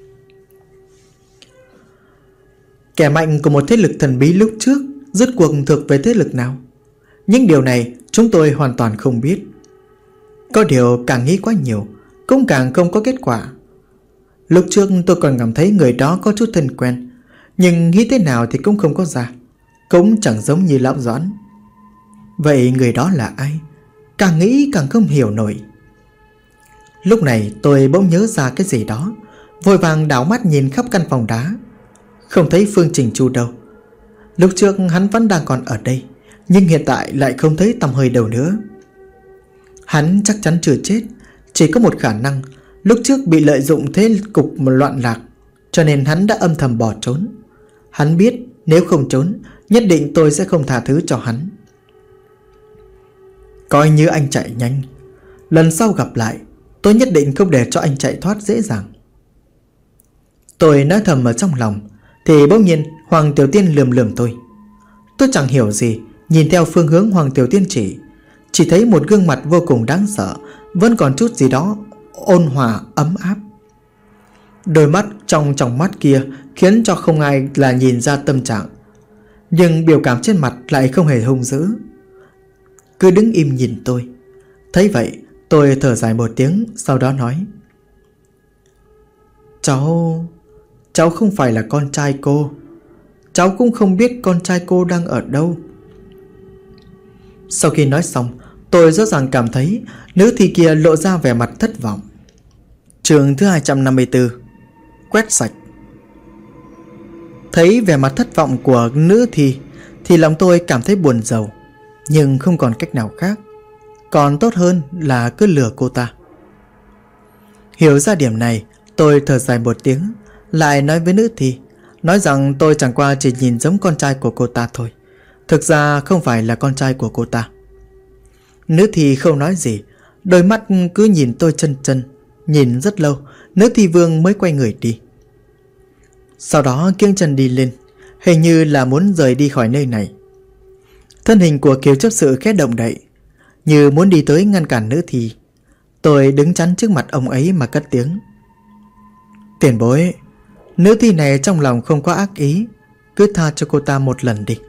Kẻ mạnh của một thế lực thần bí lúc trước rốt cuộc thuộc về thế lực nào? Những điều này chúng tôi hoàn toàn không biết. Có điều càng nghĩ quá nhiều, cũng càng không có kết quả. Lúc trước tôi còn cảm thấy người đó có chút thân quen, nhưng nghĩ thế nào thì cũng không có ra, cũng chẳng giống như lão Doãn. Vậy người đó là ai? Càng nghĩ càng không hiểu nổi. Lúc này tôi bỗng nhớ ra cái gì đó, vội vàng đảo mắt nhìn khắp căn phòng đá. Không thấy Phương Trình Chu đâu. Lúc trước hắn vẫn đang còn ở đây, nhưng hiện tại lại không thấy tăm hơi đâu nữa. Hắn chắc chắn chưa chết. Chỉ có một khả năng, lúc trước bị lợi dụng thế cục loạn lạc, cho nên hắn đã âm thầm bỏ trốn. Hắn biết nếu không trốn, nhất định tôi sẽ không tha thứ cho hắn. Coi như anh chạy nhanh, lần sau gặp lại tôi nhất định không để cho anh chạy thoát dễ dàng. Tôi nói thầm ở trong lòng, thì bỗng nhiên Hoàng Tiểu Tiên lườm lườm tôi. Tôi chẳng hiểu gì, nhìn theo phương hướng Hoàng Tiểu Tiên chỉ thấy một gương mặt vô cùng đáng sợ, vẫn còn chút gì đó ôn hòa ấm áp. Đôi mắt trong tròng mắt kia khiến cho không ai là nhìn ra tâm trạng nhưng biểu cảm trên mặt lại không hề hung dữ, cứ đứng im nhìn tôi. Thấy vậy tôi thở dài một tiếng, sau đó nói: Cháu không phải là con trai cô. Cháu cũng không biết con trai cô đang ở đâu. Sau khi nói xong, tôi rõ ràng cảm thấy nữ thi kia lộ ra vẻ mặt thất vọng. Chương thứ 254: Quét sạch. Thấy vẻ mặt thất vọng của nữ thi thì lòng tôi cảm thấy buồn rầu, nhưng không còn cách nào khác. Còn tốt hơn là cứ lừa cô ta. Hiểu ra điểm này, tôi thở dài một tiếng, lại nói với nữ thi, nói rằng tôi chẳng qua chỉ nhìn giống con trai của cô ta thôi, thực ra không phải là con trai của cô ta. Nữ thi không nói gì, đôi mắt cứ nhìn tôi chân chân. Nhìn rất lâu, nữ thi vương mới quay người đi. Sau đó kiêng chân đi lên, hình như là muốn rời đi khỏi nơi này. Thân hình của Kiều chấp sự khẽ động đậy, như muốn đi tới ngăn cản nữ thi. Tôi đứng chắn trước mặt ông ấy mà cất tiếng: Tiền bối, nữ thi này trong lòng không có ác ý, cứ tha cho cô ta một lần đi.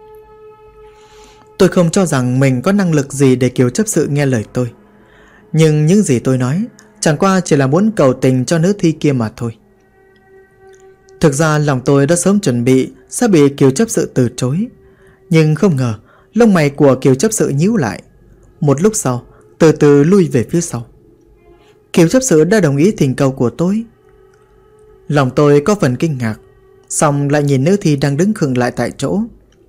Tôi không cho rằng mình có năng lực gì để Kiều chấp sự nghe lời tôi, nhưng những gì tôi nói chẳng qua chỉ là muốn cầu tình cho nữ thi kia mà thôi. Thực ra lòng tôi đã sớm chuẩn bị sẽ bị Kiều chấp sự từ chối, nhưng không ngờ lông mày của Kiều chấp sự nhíu lại. Một lúc sau từ từ lui về phía sau. Kiều chấp sự đã đồng ý thỉnh cầu của tôi. Lòng tôi có phần kinh ngạc, xong lại nhìn nữ thi đang đứng khựng lại tại chỗ.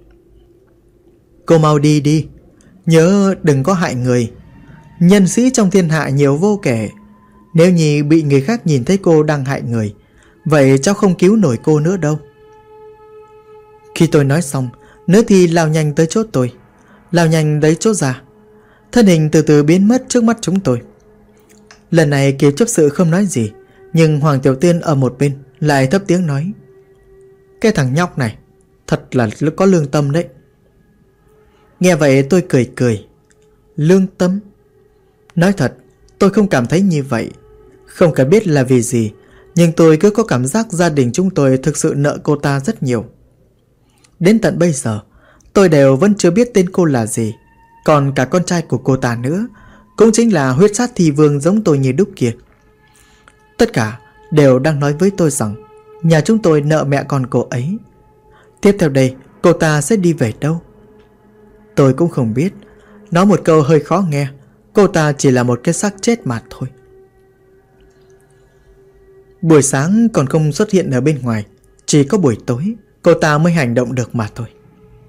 Cô mau đi đi, nhớ đừng có hại người. Nhân sĩ trong thiên hạ nhiều vô kể, nếu như bị người khác nhìn thấy cô đang hại người, vậy cháu không cứu nổi cô nữa đâu. Khi tôi nói xong, nữ thi lao nhanh tới chỗ tôi, lao nhanh tới chỗ ra. Thân hình từ từ biến mất trước mắt chúng tôi. Lần này Kiều chấp sự không nói gì, nhưng Hoàng Tiểu Tiên ở một bên lại thấp tiếng nói: Cái thằng nhóc này thật là có lương tâm đấy. Nghe vậy tôi cười cười. Lương tâm? Nói thật, tôi không cảm thấy như vậy. Không cần biết là vì gì, nhưng tôi cứ có cảm giác gia đình chúng tôi thực sự nợ cô ta rất nhiều. Đến tận bây giờ tôi đều vẫn chưa biết tên cô là gì. Còn cả con trai của cô ta nữa, cũng chính là huyết sát thi vương giống tôi như đúc kia. Tất cả đều đang nói với tôi rằng nhà chúng tôi nợ mẹ con cô ấy. Tiếp theo đây cô ta sẽ đi về đâu? Tôi cũng không biết. Nói một câu hơi khó nghe, cô ta chỉ là một cái xác chết mà thôi. Buổi sáng còn không xuất hiện ở bên ngoài, chỉ có buổi tối cô ta mới hành động được mà thôi.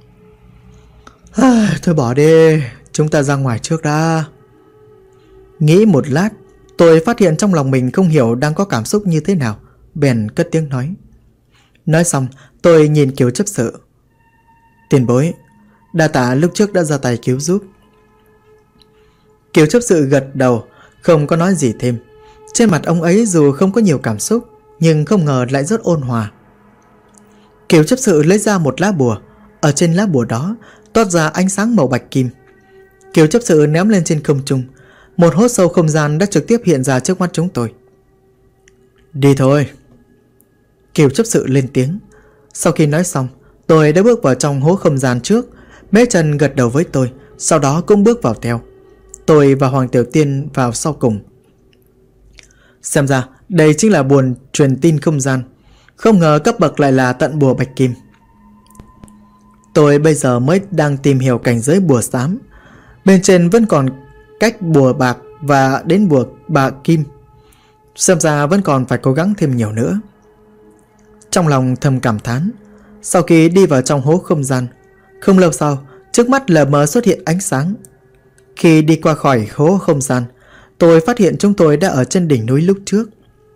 Thôi bỏ đi, chúng ta ra ngoài trước đã. Nghĩ một lát, tôi phát hiện trong lòng mình không hiểu đang có cảm xúc như thế nào, bèn cất tiếng nói. Nói xong tôi nhìn Kiều chấp sự. Tiền bối, đa tạ lúc trước đã ra tay cứu giúp. Kiều chấp sự gật đầu, không có nói gì thêm. Trên mặt ông ấy dù không có nhiều cảm xúc, nhưng không ngờ lại rất ôn hòa. Kiều chấp sự lấy ra một lá bùa. Ở trên lá bùa đó toát ra ánh sáng màu bạch kim. Kiều chấp sự ném lên trên không trung. Một hố sâu không gian đã trực tiếp hiện ra trước mắt chúng tôi. Đi thôi. Kiều chấp sự lên tiếng. Sau khi nói xong, tôi đã bước vào trong hố không gian trước. Mễ Trần gật đầu với tôi, sau đó cũng bước vào theo. Tôi và Hoàng Tiểu Tiên vào sau cùng. Xem ra đây chính là bùa truyền tin không gian. Không ngờ cấp bậc lại là tận bùa bạch kim. Tôi bây giờ mới đang tìm hiểu cảnh giới bùa xám. Bên trên vẫn còn cách bùa bạc và đến bùa bạc kim. Xem ra vẫn còn phải cố gắng thêm nhiều nữa. Trong lòng thầm cảm thán. Sau khi đi vào trong hố không gian, không lâu sau, trước mắt lờ mờ xuất hiện ánh sáng. Khi đi qua khỏi hố không gian, tôi phát hiện chúng tôi đã ở trên đỉnh núi lúc trước.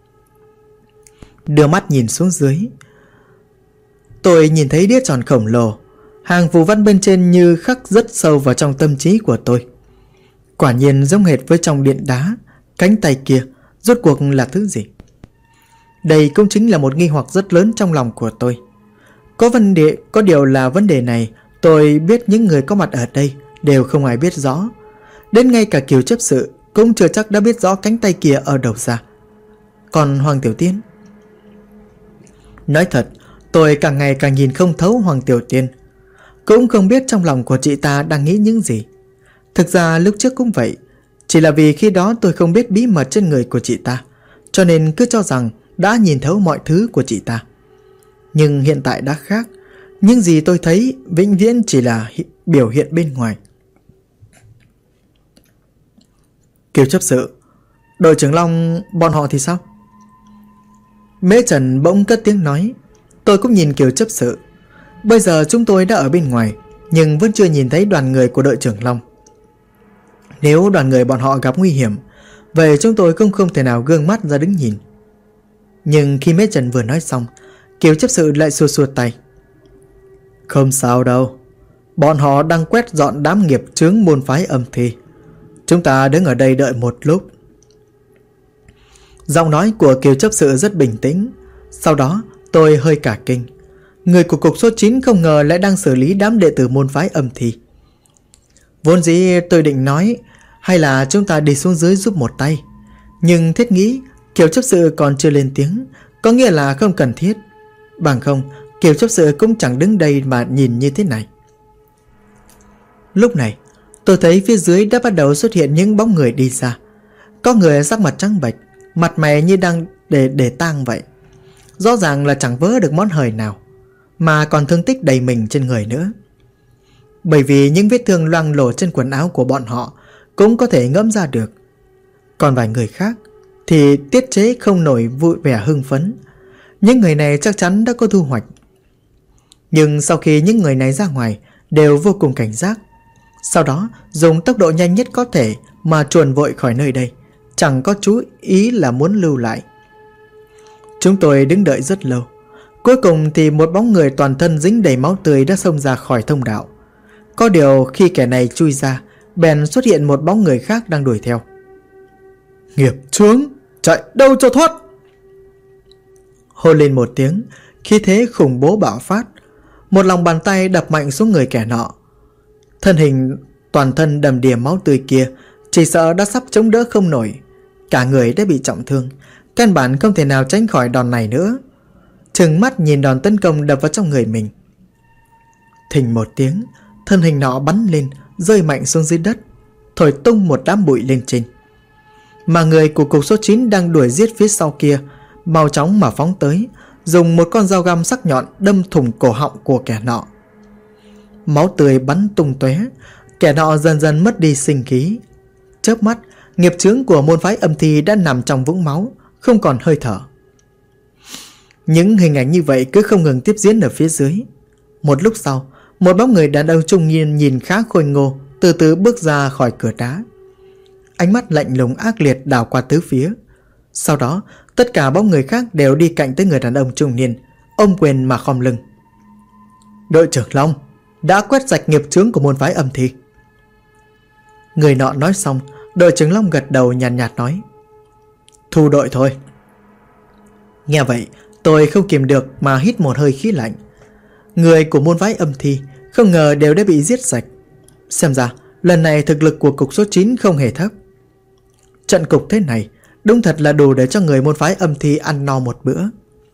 Đưa mắt nhìn xuống dưới, tôi nhìn thấy đĩa tròn khổng lồ. Hàng phù văn bên trên như khắc rất sâu vào trong tâm trí của tôi. Quả nhiên giống hệt với trong điện đá. Cánh tay kia rốt cuộc là thứ gì? Đây cũng chính là một nghi hoặc rất lớn trong lòng của tôi. Có điều là vấn đề này tôi biết những người có mặt ở đây đều không ai biết rõ. Đến ngay cả Kiều chấp sự cũng chưa chắc đã biết rõ cánh tay kia ở đâu ra. Còn Hoàng Tiểu Tiên? Nói thật, tôi càng ngày càng nhìn không thấu Hoàng Tiểu Tiên. Cũng không biết trong lòng của chị ta đang nghĩ những gì. Thực ra lúc trước cũng vậy, chỉ là vì khi đó tôi không biết bí mật trên người của chị ta, cho nên cứ cho rằng đã nhìn thấu mọi thứ của chị ta. Nhưng hiện tại đã khác. Những gì tôi thấy vĩnh viễn chỉ là biểu hiện bên ngoài. Kiều chấp sự, đội trưởng Long bọn họ thì sao? Mễ Trần bỗng cất tiếng nói. Tôi cũng nhìn Kiều chấp sự. Bây giờ chúng tôi đã ở bên ngoài, nhưng vẫn chưa nhìn thấy đoàn người của đội trưởng Long. Nếu đoàn người bọn họ gặp nguy hiểm, vậy chúng tôi cũng không thể nào gương mắt ra đứng nhìn. Nhưng khi Mễ Trần vừa nói xong, Kiều chấp sự lại xua xua tay. Không sao đâu, bọn họ đang quét dọn đám nghiệp chướng môn phái âm thi. Chúng ta đứng ở đây đợi một lúc. Giọng nói của Kiều chấp sự rất bình tĩnh. Sau đó tôi hơi cả kinh. Người của cục số 9 không ngờ lại đang xử lý đám đệ tử môn phái âm thi. Vốn dĩ tôi định nói hay là chúng ta đi xuống dưới giúp một tay, nhưng thiết nghĩ Kiều chấp sự còn chưa lên tiếng, có nghĩa là không cần thiết. Bằng không Kiều chấp sự cũng chẳng đứng đây mà nhìn như thế này. Lúc này tôi thấy phía dưới đã bắt đầu xuất hiện những bóng người đi ra. Có người sắc mặt trắng bệch, mặt mày như đang để tang vậy. Rõ ràng là chẳng vớ được món hời nào, mà còn thương tích đầy mình trên người nữa. Bởi vì những vết thương loang lổ trên quần áo của bọn họ cũng có thể ngẫm ra được. Còn vài người khác thì tiết chế không nổi vui vẻ hưng phấn. Những người này chắc chắn đã có thu hoạch. Nhưng sau khi những người này ra ngoài đều vô cùng cảnh giác. Sau đó dùng tốc độ nhanh nhất có thể mà chuồn vội khỏi nơi đây, chẳng có chú ý là muốn lưu lại. Chúng tôi đứng đợi rất lâu. Cuối cùng thì một bóng người toàn thân dính đầy máu tươi đã xông ra khỏi thông đạo. Có điều khi kẻ này chui ra, bèn xuất hiện một bóng người khác đang đuổi theo. Nghiệp chướng, chạy đâu cho thoát! Hô lên một tiếng, khí thế khủng bố bạo phát. Một lòng bàn tay đập mạnh xuống người kẻ nọ. Thân hình toàn thân đầm đìa máu tươi kia chỉ sợ đã sắp chống đỡ không nổi. Cả người đã bị trọng thương, căn bản không thể nào tránh khỏi đòn này nữa. Trừng mắt nhìn đòn tấn công đập vào trong người mình. Thình một tiếng, thân hình nọ bắn lên, rơi mạnh xuống dưới đất, thổi tung một đám bụi lên trên. Mà người của cục số 9 đang đuổi giết phía sau kia mau chóng mà phóng tới, dùng một con dao găm sắc nhọn đâm thủng cổ họng của kẻ nọ. Máu tươi bắn tung tóe, kẻ nọ dần dần mất đi sinh khí. Chớp mắt, nghiệp chướng của môn phái âm thi đã nằm trong vũng máu, không còn hơi thở. Những hình ảnh như vậy cứ không ngừng tiếp diễn ở phía dưới. Một lúc sau, một bóng người đàn ông trung niên nhìn khá khôi ngô từ từ bước ra khỏi cửa đá. Ánh mắt lạnh lùng ác liệt đảo qua tứ phía. Sau đó tất cả bóng người khác đều đi cạnh tới người đàn ông trung niên, ôm quyền mà khom lưng. Đội trưởng Long đã quét sạch nghiệp chướng của môn phái âm thi. Người nọ nói xong, đội trưởng Long gật đầu nhàn nhạt nói. Thu đội thôi. Nghe vậy tôi không kìm được mà hít một hơi khí lạnh. Người của môn phái âm thi không ngờ đều đã bị giết sạch. Xem ra lần này thực lực của cục số 9 không hề thấp. Trận cục thế này đúng thật là đủ để cho người môn phái âm thi ăn no một bữa.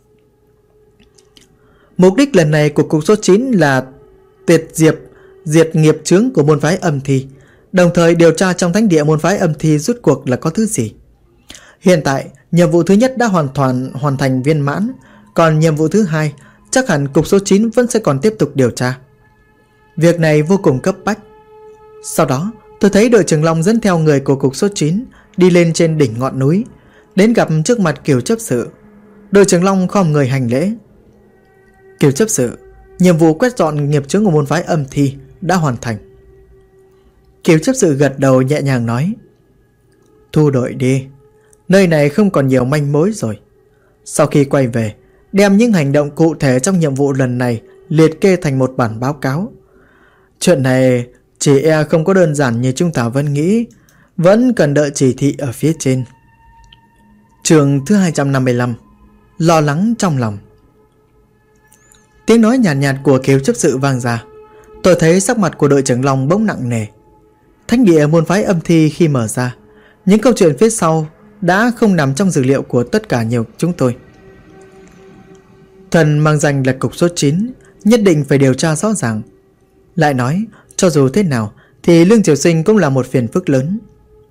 Mục đích lần này của cục số 9 là diệt nghiệp chướng của môn phái âm thi, đồng thời điều tra trong thánh địa môn phái âm thi rút cuộc là có thứ gì. Hiện tại nhiệm vụ thứ nhất đã hoàn thành viên mãn, còn nhiệm vụ thứ hai chắc hẳn cục số 9 vẫn sẽ còn tiếp tục điều tra. Việc này vô cùng cấp bách. Sau đó tôi thấy đội trưởng Long dẫn theo người của cục số 9 đi lên trên đỉnh ngọn núi, đến gặp trước mặt Kiều chấp sự. Đội trưởng Long khom người hành lễ. Kiều chấp sự, nhiệm vụ quét dọn nghiệp chướng của môn phái âm thi đã hoàn thành. Kiều chấp sự gật đầu nhẹ nhàng nói. Thu đội đi, nơi này không còn nhiều manh mối rồi. Sau khi quay về, đem những hành động cụ thể trong nhiệm vụ lần này liệt kê thành một bản báo cáo. Chuyện này chỉ e không có đơn giản như chúng ta vẫn nghĩ, vẫn cần đợi chỉ thị ở phía trên. Chương thứ 255. Lo lắng trong lòng. Tiếng nói nhàn nhạt của Kiều chấp sự vang ra. Tôi thấy sắc mặt của đội trưởng Long bỗng nặng nề. Thánh địa môn phái âm thi khi mở ra, những câu chuyện phía sau đã không nằm trong dữ liệu của tất cả nhiều chúng tôi. Thần mang danh là cục số 9, nhất định phải điều tra rõ ràng. Lại nói, cho dù thế nào thì Lương Triều Sinh cũng là một phiền phức lớn.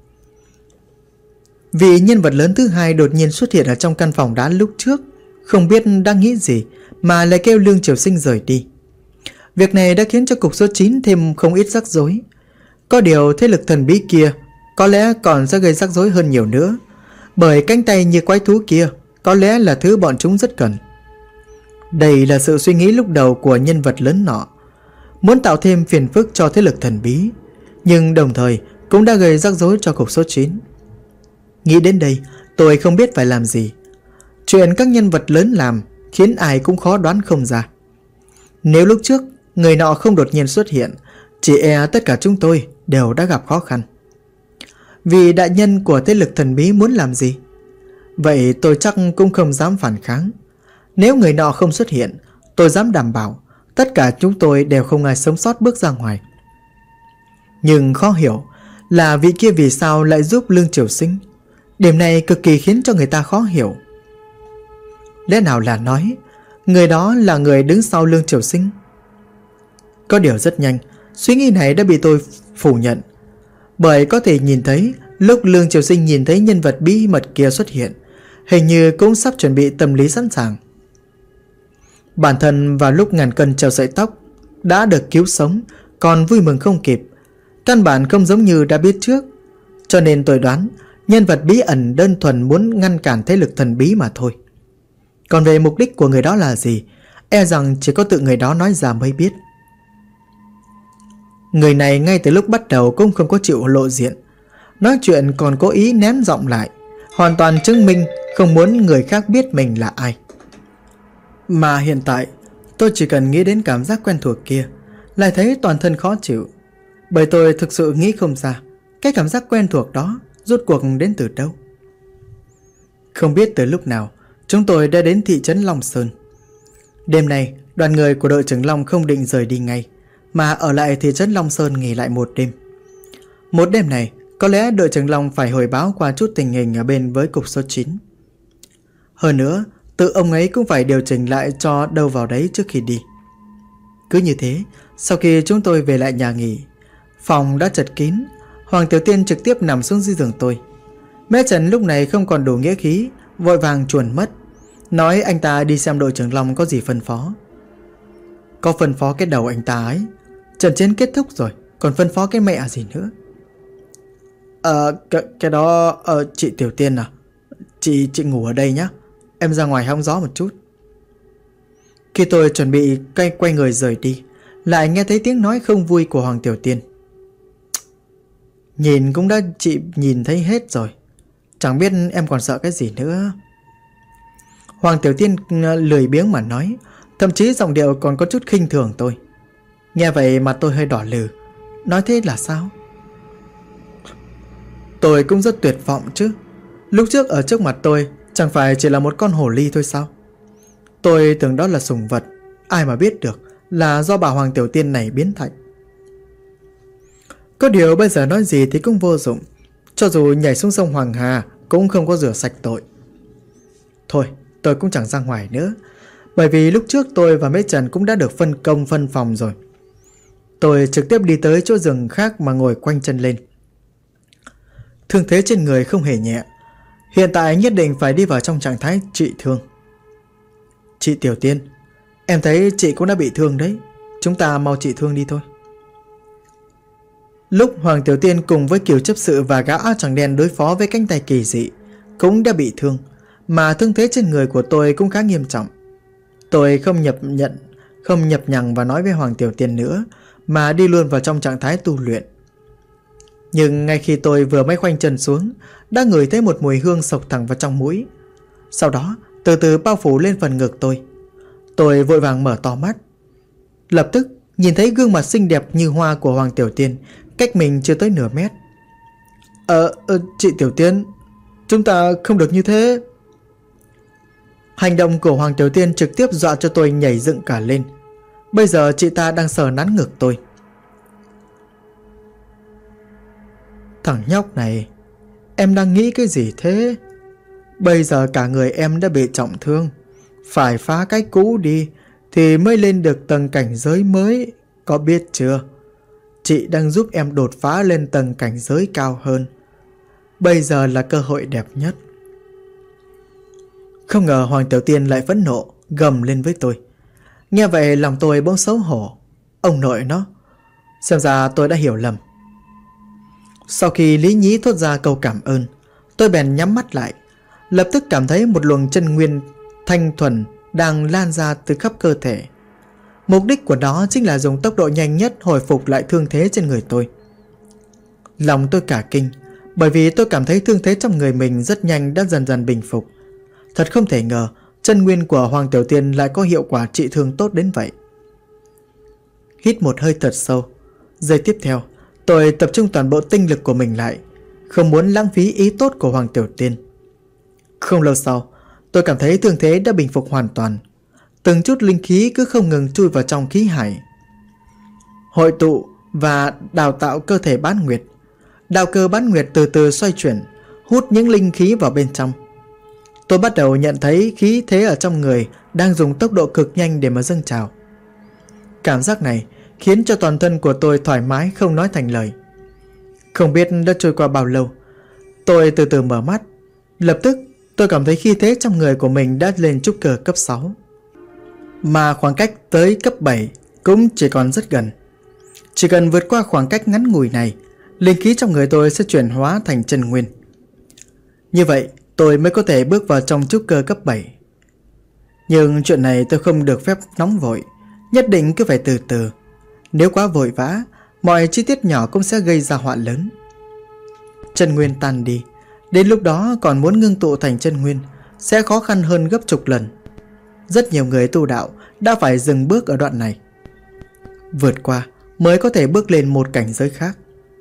Vì nhân vật lớn thứ hai đột nhiên xuất hiện ở trong căn phòng đá lúc trước, không biết đang nghĩ gì mà lại kêu Lương Triều Sinh rời đi. Việc này đã khiến cho cục số 9 thêm không ít rắc rối. Có điều thế lực thần bí kia có lẽ còn sẽ gây rắc rối hơn nhiều nữa, bởi cánh tay như quái thú kia có lẽ là thứ bọn chúng rất cần. Đây là sự suy nghĩ lúc đầu của nhân vật lớn nọ, muốn tạo thêm phiền phức cho thế lực thần bí, nhưng đồng thời cũng đã gây rắc rối cho cục số 9. Nghĩ đến đây, tôi không biết phải làm gì. Chuyện các nhân vật lớn làm khiến ai cũng khó đoán không ra. Nếu lúc trước người nọ không đột nhiên xuất hiện, chỉ e tất cả chúng tôi đều đã gặp khó khăn. Vì đại nhân của thế lực thần bí muốn làm gì, vậy tôi chắc cũng không dám phản kháng. Nếu người nọ không xuất hiện, tôi dám đảm bảo tất cả chúng tôi đều không ai sống sót bước ra ngoài. Nhưng khó hiểu là vị kia vì sao lại giúp Lương Triều Sinh. Điểm này cực kỳ khiến cho người ta khó hiểu. Lẽ nào là nói người đó là người đứng sau Lương Triều Sinh? Có điều rất nhanh, suy nghĩ này đã bị tôi phủ nhận, bởi có thể nhìn thấy lúc Lương Triều Sinh nhìn thấy nhân vật bí mật kia xuất hiện, hình như cũng sắp chuẩn bị tâm lý sẵn sàng. Bản thân vào lúc ngàn cân treo sợi tóc đã được cứu sống, còn vui mừng không kịp, căn bản không giống như đã biết trước. Cho nên tôi đoán nhân vật bí ẩn đơn thuần muốn ngăn cản thế lực thần bí mà thôi. Còn về mục đích của người đó là gì, e rằng chỉ có tự người đó nói ra mới biết. Người này ngay từ lúc bắt đầu cũng không có chịu lộ diện, nói chuyện còn cố ý nén giọng lại, hoàn toàn chứng minh không muốn người khác biết mình là ai. Mà hiện tại tôi chỉ cần nghĩ đến cảm giác quen thuộc kia lại thấy toàn thân khó chịu, bởi tôi thực sự nghĩ không ra cái cảm giác quen thuộc đó rốt cuộc đến từ đâu. Không biết từ lúc nào chúng tôi đã đến thị trấn Long Sơn. Đêm nay đoàn người của đội trưởng Long không định rời đi ngay, mà ở lại thị trấn Long Sơn nghỉ lại một đêm. Một đêm này có lẽ đội trưởng Long phải hồi báo qua chút tình hình ở bên với cục số 9. Hơn nữa tự ông ấy cũng phải điều chỉnh lại cho đâu vào đấy trước khi đi. Cứ như thế, sau khi chúng tôi về lại nhà nghỉ, phòng đã chật kín. Hoàng Tiểu Tiên trực tiếp nằm xuống dưới giường tôi. Mẹ Trần lúc này không còn đủ nghĩa khí, vội vàng chuồn mất, nói anh ta đi xem đội trưởng Long có gì phân phó. Có phân phó cái đầu anh ta ấy. Trận chiến kết thúc rồi, còn phân phó cái mẹ gì nữa. Cái đó chị Tiểu Tiên à, chị ngủ ở đây nhá, em ra ngoài hóng gió một chút. Khi tôi chuẩn bị quay người rời đi, lại nghe thấy tiếng nói không vui của Hoàng Tiểu Tiên. Nhìn cũng đã chị nhìn thấy hết rồi, chẳng biết em còn sợ cái gì nữa. Hoàng Tiểu Tiên lười biếng mà nói, thậm chí giọng điệu còn có chút khinh thường tôi. Nghe vậy mà tôi hơi đỏ lừ. Nói thế là sao? Tôi cũng rất tuyệt vọng chứ. Lúc trước ở trước mặt tôi chẳng phải chỉ là một con hổ ly thôi sao? Tôi tưởng đó là sủng vật, ai mà biết được là do bà Hoàng Tiểu Tiên này biến thành. Có điều bây giờ nói gì thì cũng vô dụng, cho dù nhảy xuống sông Hoàng Hà cũng không có rửa sạch tội. Thôi tôi cũng chẳng ra ngoài nữa, bởi vì lúc trước tôi và mấy Trần cũng đã được phân công phân phòng rồi. Tôi trực tiếp đi tới chỗ giường khác mà ngồi quanh chân lên. Thương thế trên người không hề nhẹ, hiện tại nhất định phải đi vào trong trạng thái trị thương. Chị Tiểu Tiên, em thấy chị cũng đã bị thương đấy, chúng ta mau trị thương đi thôi. Lúc Hoàng Tiểu Tiên cùng với Kiều chấp sự và gã áo choàng đen đối phó với cánh tay kỳ dị cũng đã bị thương, mà thương thế trên người của tôi cũng khá nghiêm trọng. Tôi không nhập nhằng và nói với Hoàng Tiểu Tiên nữa, mà đi luôn vào trong trạng thái tu luyện. Nhưng ngay khi tôi vừa mới khoanh chân xuống, đã ngửi thấy một mùi hương xộc thẳng vào trong mũi, sau đó từ từ bao phủ lên phần ngực tôi. Tôi vội vàng mở to mắt, lập tức nhìn thấy gương mặt xinh đẹp như hoa của Hoàng Tiểu Tiên cách mình chưa tới nửa mét. Chị Tiểu Tiên, chúng ta không được như thế. Hành động của Hoàng Tiểu Tiên trực tiếp dọa cho tôi nhảy dựng cả lên. Bây giờ chị ta đang sờ nắn ngực tôi. Thằng nhóc này, em đang nghĩ cái gì thế? Bây giờ cả người em đã bị trọng thương, phải phá cái cũ đi thì mới lên được tầng cảnh giới mới. có biết chưa? Chị đang giúp em đột phá lên tầng cảnh giới cao hơn. Bây giờ là cơ hội đẹp nhất. Không ngờ Hoàng Tiểu Tiên lại phẫn nộ, gầm lên với tôi. Nghe vậy lòng tôi bỗng xấu hổ. Ông nội nó, xem ra tôi đã hiểu lầm. Sau khi Lý Nhí thốt ra câu cảm ơn, tôi bèn nhắm mắt lại, lập tức cảm thấy một luồng chân nguyên thanh thuần đang lan ra từ khắp cơ thể. Mục đích của nó chính là dùng tốc độ nhanh nhất hồi phục lại thương thế trên người tôi. Lòng tôi cả kinh, bởi vì tôi cảm thấy thương thế trong người mình rất nhanh đã dần dần bình phục. Thật không thể ngờ chân nguyên của Hoàng Tiểu Tiên lại có hiệu quả trị thương tốt đến vậy. Hít một hơi thật sâu. Giây tiếp theo, tôi tập trung toàn bộ tinh lực của mình lại, không muốn lãng phí ý tốt của Hoàng Tiểu Tiên. Không lâu sau, tôi cảm thấy thương thế đã bình phục hoàn toàn. Từng chút linh khí cứ không ngừng chui vào trong khí hải, hội tụ và đào tạo cơ thể bán nguyệt. Đạo cơ bán nguyệt từ từ xoay chuyển, hút những linh khí vào bên trong. Tôi bắt đầu nhận thấy khí thế ở trong người đang dùng tốc độ cực nhanh để mà dâng trào. Cảm giác này khiến cho toàn thân của tôi thoải mái không nói thành lời. Không biết đã trôi qua bao lâu, tôi từ từ mở mắt. Lập tức tôi cảm thấy khí thế trong người của mình đã lên trúc cơ cấp 6, mà khoảng cách tới cấp 7 cũng chỉ còn rất gần. Chỉ cần vượt qua khoảng cách ngắn ngủi này, linh khí trong người tôi sẽ chuyển hóa thành chân nguyên. Như vậy tôi mới có thể bước vào trong trúc cơ cấp 7. Nhưng chuyện này tôi không được phép nóng vội, nhất định cứ phải từ từ. Nếu quá vội vã, mọi chi tiết nhỏ cũng sẽ gây ra họa lớn. Chân nguyên tan đi, đến lúc đó còn muốn ngưng tụ thành chân nguyên sẽ khó khăn hơn gấp chục lần. Rất nhiều người tu đạo đã phải dừng bước ở đoạn này, vượt qua mới có thể bước lên một cảnh giới khác.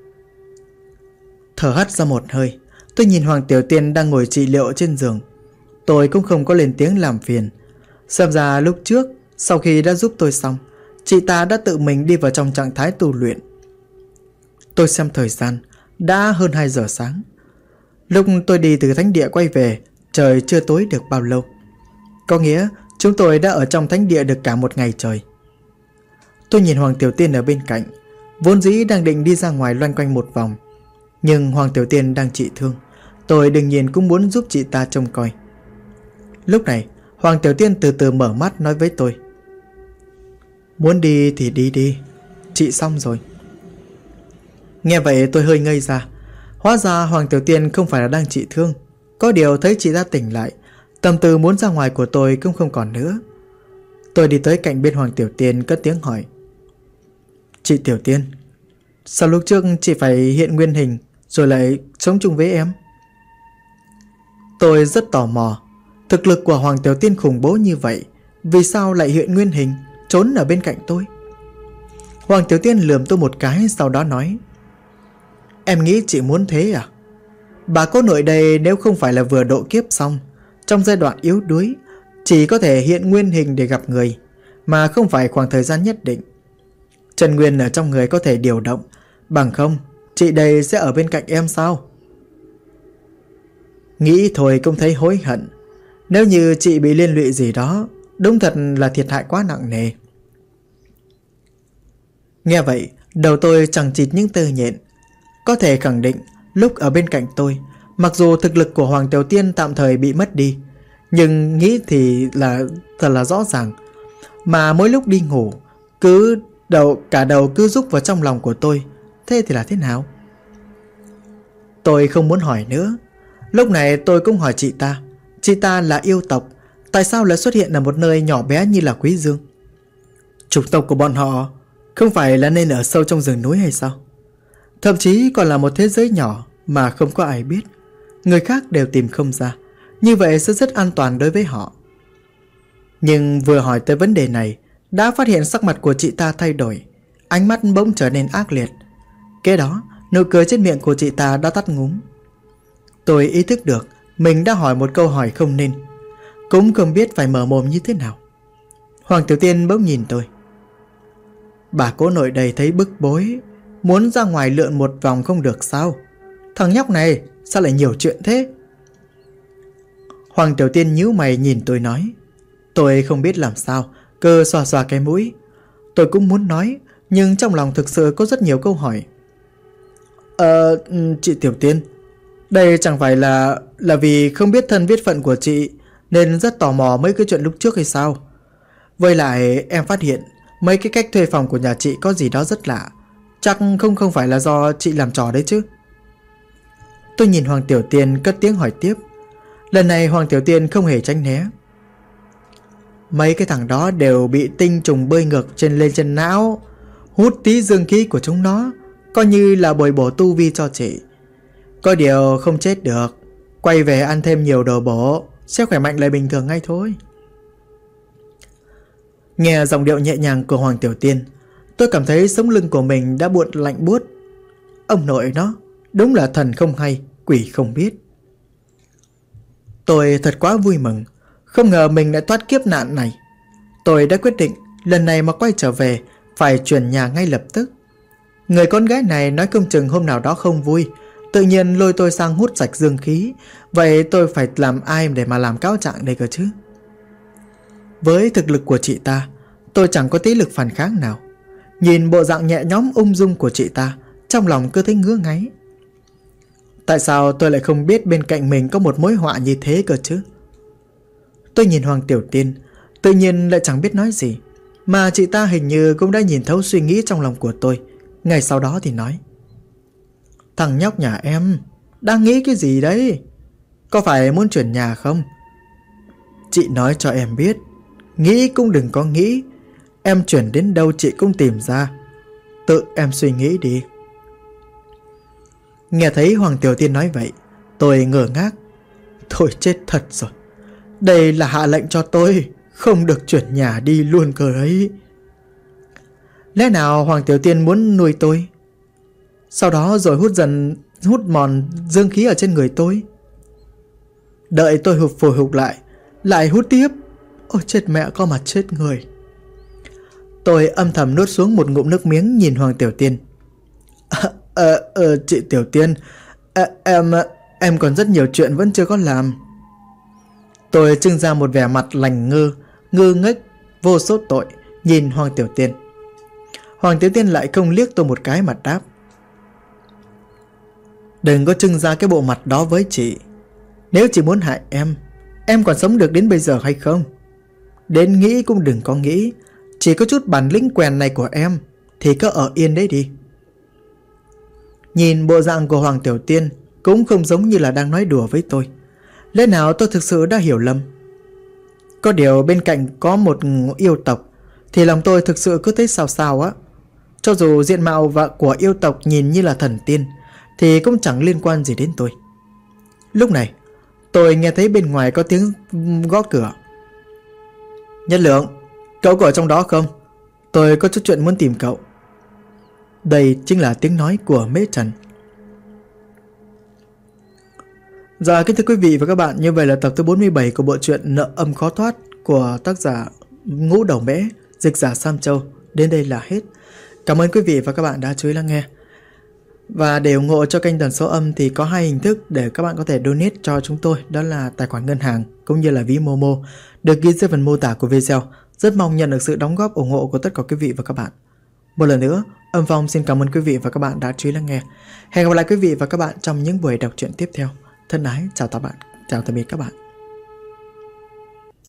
Thở hắt ra một hơi, tôi nhìn Hoàng Tiểu Tiên đang ngồi trị liệu trên giường. Tôi cũng không có lên tiếng làm phiền. Xem ra lúc trước, sau khi đã giúp tôi xong, chị ta đã tự mình đi vào trong trạng thái tu luyện. Tôi xem thời gian, đã hơn 2 giờ sáng. Lúc tôi đi từ thánh địa quay về, trời chưa tối được bao lâu. Có nghĩa chúng tôi đã ở trong thánh địa được cả một ngày trời. Tôi nhìn Hoàng Tiểu Tiên ở bên cạnh, vốn dĩ đang định đi ra ngoài loanh quanh một vòng. Nhưng Hoàng Tiểu Tiên đang trị thương, tôi đương nhiên cũng muốn giúp chị ta trông coi. Lúc này Hoàng Tiểu Tiên từ từ mở mắt nói với tôi. Muốn đi thì đi đi, chị xong rồi. Nghe vậy tôi hơi ngây ra. Hóa ra Hoàng Tiểu Tiên không phải là đang trị thương. Có điều thấy chị ta tỉnh lại, tâm tư muốn ra ngoài của tôi cũng không còn nữa. Tôi đi tới cạnh bên Hoàng Tiểu Tiên cất tiếng hỏi. Chị Tiểu Tiên, sao lúc trước chị phải hiện nguyên hình rồi lại sống chung với em? Tôi rất tò mò. Thực lực của Hoàng Tiểu Tiên khủng bố như vậy, vì sao lại hiện nguyên hình trốn ở bên cạnh tôi? Hoàng Tiểu Tiên lườm tôi một cái, sau đó nói. Em nghĩ chị muốn thế à? Bà cô nội đây nếu không phải là vừa độ kiếp xong, trong giai đoạn yếu đuối, chỉ có thể hiện nguyên hình để gặp người, mà không phải khoảng thời gian nhất định. Chân nguyên ở trong người có thể điều động, bằng không chị đây sẽ ở bên cạnh em sao? Nghĩ thôi cũng thấy hối hận. Nếu như chị bị liên lụy gì đó, đúng thật là thiệt hại quá nặng nề. Nghe vậy, đầu tôi chẳng chịt những tơ nhện. Có thể khẳng định, lúc ở bên cạnh tôi, mặc dù thực lực của Hoàng Tiểu Tiên tạm thời bị mất đi, nhưng nghĩ thì là thật là rõ ràng. Mà mỗi lúc đi ngủ, cả đầu cứ rúc vào trong lòng của tôi. Thế thì là thế nào? Tôi không muốn hỏi nữa. Lúc này tôi cũng hỏi chị ta. Chị ta là yêu tộc, tại sao lại xuất hiện ở một nơi nhỏ bé như là Quý Dương? Chủng tộc của bọn họ không phải là nên ở sâu trong rừng núi hay sao? Thậm chí còn là một thế giới nhỏ mà không có ai biết, người khác đều tìm không ra. Như vậy sẽ rất an toàn đối với họ. Nhưng vừa hỏi tới vấn đề này, đã phát hiện sắc mặt của chị ta thay đổi, ánh mắt bỗng trở nên ác liệt. Kế đó, nụ cười trên miệng của chị ta đã tắt ngúm. Tôi ý thức được mình đã hỏi một câu hỏi không nên, cũng không biết phải mở mồm như thế nào. Hoàng Tiểu Tiên bỗng nhìn tôi. Bà cố nội đây thấy bức bối, muốn ra ngoài lượn một vòng không được sao? Thằng nhóc này sao lại nhiều chuyện thế? Hoàng Tiểu Tiên nhíu mày nhìn tôi nói. Tôi không biết làm sao, cứ xoa xoa cái mũi. Tôi cũng muốn nói, nhưng trong lòng thực sự có rất nhiều câu hỏi. Chị Tiểu Tiên, đây chẳng phải là vì không biết thân viết phận của chị nên rất tò mò mấy cái chuyện lúc trước hay sao? Với lại em phát hiện mấy cái cách thuê phòng của nhà chị có gì đó rất lạ. Chắc không phải là do chị làm trò đấy chứ? Tôi nhìn Hoàng Tiểu Tiên cất tiếng hỏi tiếp. Lần này Hoàng Tiểu Tiên không hề tránh né. Mấy cái thằng đó đều bị tinh trùng bơi ngược lên trên não, hút tí dương khí của chúng nó, coi như là bồi bổ tu vi cho chị. Có điều không chết được, quay về ăn thêm nhiều đồ bổ sẽ khỏe mạnh lại bình thường ngay thôi. Nghe giọng điệu nhẹ nhàng của Hoàng Tiểu Tiên, tôi cảm thấy sống lưng của mình đã buốt lạnh buốt. Ông nội nó, đúng là thần không hay, quỷ không biết. Tôi thật quá vui mừng, không ngờ mình đã thoát kiếp nạn này. Tôi đã quyết định lần này mà quay trở về phải chuyển nhà ngay lập tức. Người con gái này nói không chừng hôm nào đó không vui, tự nhiên lôi tôi sang hút sạch dương khí. Vậy tôi phải làm ai để mà làm cáo trạng đây cơ chứ? Với thực lực của chị ta, tôi chẳng có tí lực phản kháng nào. Nhìn bộ dạng nhẹ nhõm ung dung của chị ta, trong lòng cứ thấy ngứa ngáy. Tại sao tôi lại không biết bên cạnh mình có một mối họa như thế cơ chứ? Tôi nhìn Hoàng Tiểu Tiên, tự nhiên lại chẳng biết nói gì. Mà chị ta hình như cũng đã nhìn thấu suy nghĩ trong lòng của tôi. Ngày sau đó thì nói: Thằng nhóc nhà em đang nghĩ cái gì đấy? Có phải muốn chuyển nhà không? Chị nói cho em biết, nghĩ cũng đừng có nghĩ. Em chuyển đến đâu chị cũng tìm ra. Tự em suy nghĩ đi. Nghe thấy Hoàng Tiểu Tiên nói vậy, tôi ngơ ngác. Thôi chết thật rồi. Đây là hạ lệnh cho tôi không được chuyển nhà đi luôn cơ ấy. Lẽ nào Hoàng Tiểu Tiên muốn nuôi tôi, sau đó rồi hút mòn dương khí ở trên người tôi? Đợi tôi hồi hụp lại hút tiếp. Ôi chết mẹ có mặt chết người. Tôi âm thầm nuốt xuống một ngụm nước miếng nhìn Hoàng Tiểu Tiên. Chị Tiểu Tiên, em còn rất nhiều chuyện vẫn chưa có làm. Tôi trưng ra một vẻ mặt lành ngơ ngếch vô số tội nhìn Hoàng Tiểu Tiên. Hoàng Tiểu Tiên lại không liếc tôi một cái mà đáp: Đừng có trưng ra cái bộ mặt đó với chị. Nếu chị muốn hại em còn sống được đến bây giờ hay không? Đến nghĩ cũng đừng có nghĩ. Chỉ có chút bản lĩnh quèn này của em thì cứ ở yên đấy đi. Nhìn bộ dạng của Hoàng Tiểu Tiên cũng không giống như là đang nói đùa với tôi. Lẽ nào tôi thực sự đã hiểu lầm? Có điều bên cạnh có một yêu tộc thì lòng tôi thực sự cứ thấy sao sao á. Cho dù diện mạo của yêu tộc nhìn như là thần tiên thì cũng chẳng liên quan gì đến tôi. Lúc này tôi nghe thấy bên ngoài có tiếng gõ cửa. Nhất Lượng, cậu có ở trong đó không? Tôi có chút chuyện muốn tìm cậu. Đây chính là tiếng nói của Mễ Trần. Dạ kính thưa quý vị và các bạn, như vậy là tập thứ 47 của bộ truyện Nợ Âm Khó Thoát của tác giả Ngũ Đầu Mễ, dịch giả Sam Châu đến đây là hết. Cảm ơn quý vị và các bạn đã chú ý lắng nghe. Và để ủng hộ cho kênh Tần Số Âm thì có hai hình thức để các bạn có thể donate cho chúng tôi, đó là tài khoản ngân hàng cũng như là ví Momo, được ghi dưới phần mô tả của video. Rất mong nhận được sự đóng góp ủng hộ của tất cả quý vị và các bạn. Một lần nữa, Âm Phong xin cảm ơn quý vị và các bạn đã chú ý lắng nghe. Hẹn gặp lại quý vị và các bạn trong những buổi đọc truyện tiếp theo. Thân ái chào tạm biệt các bạn.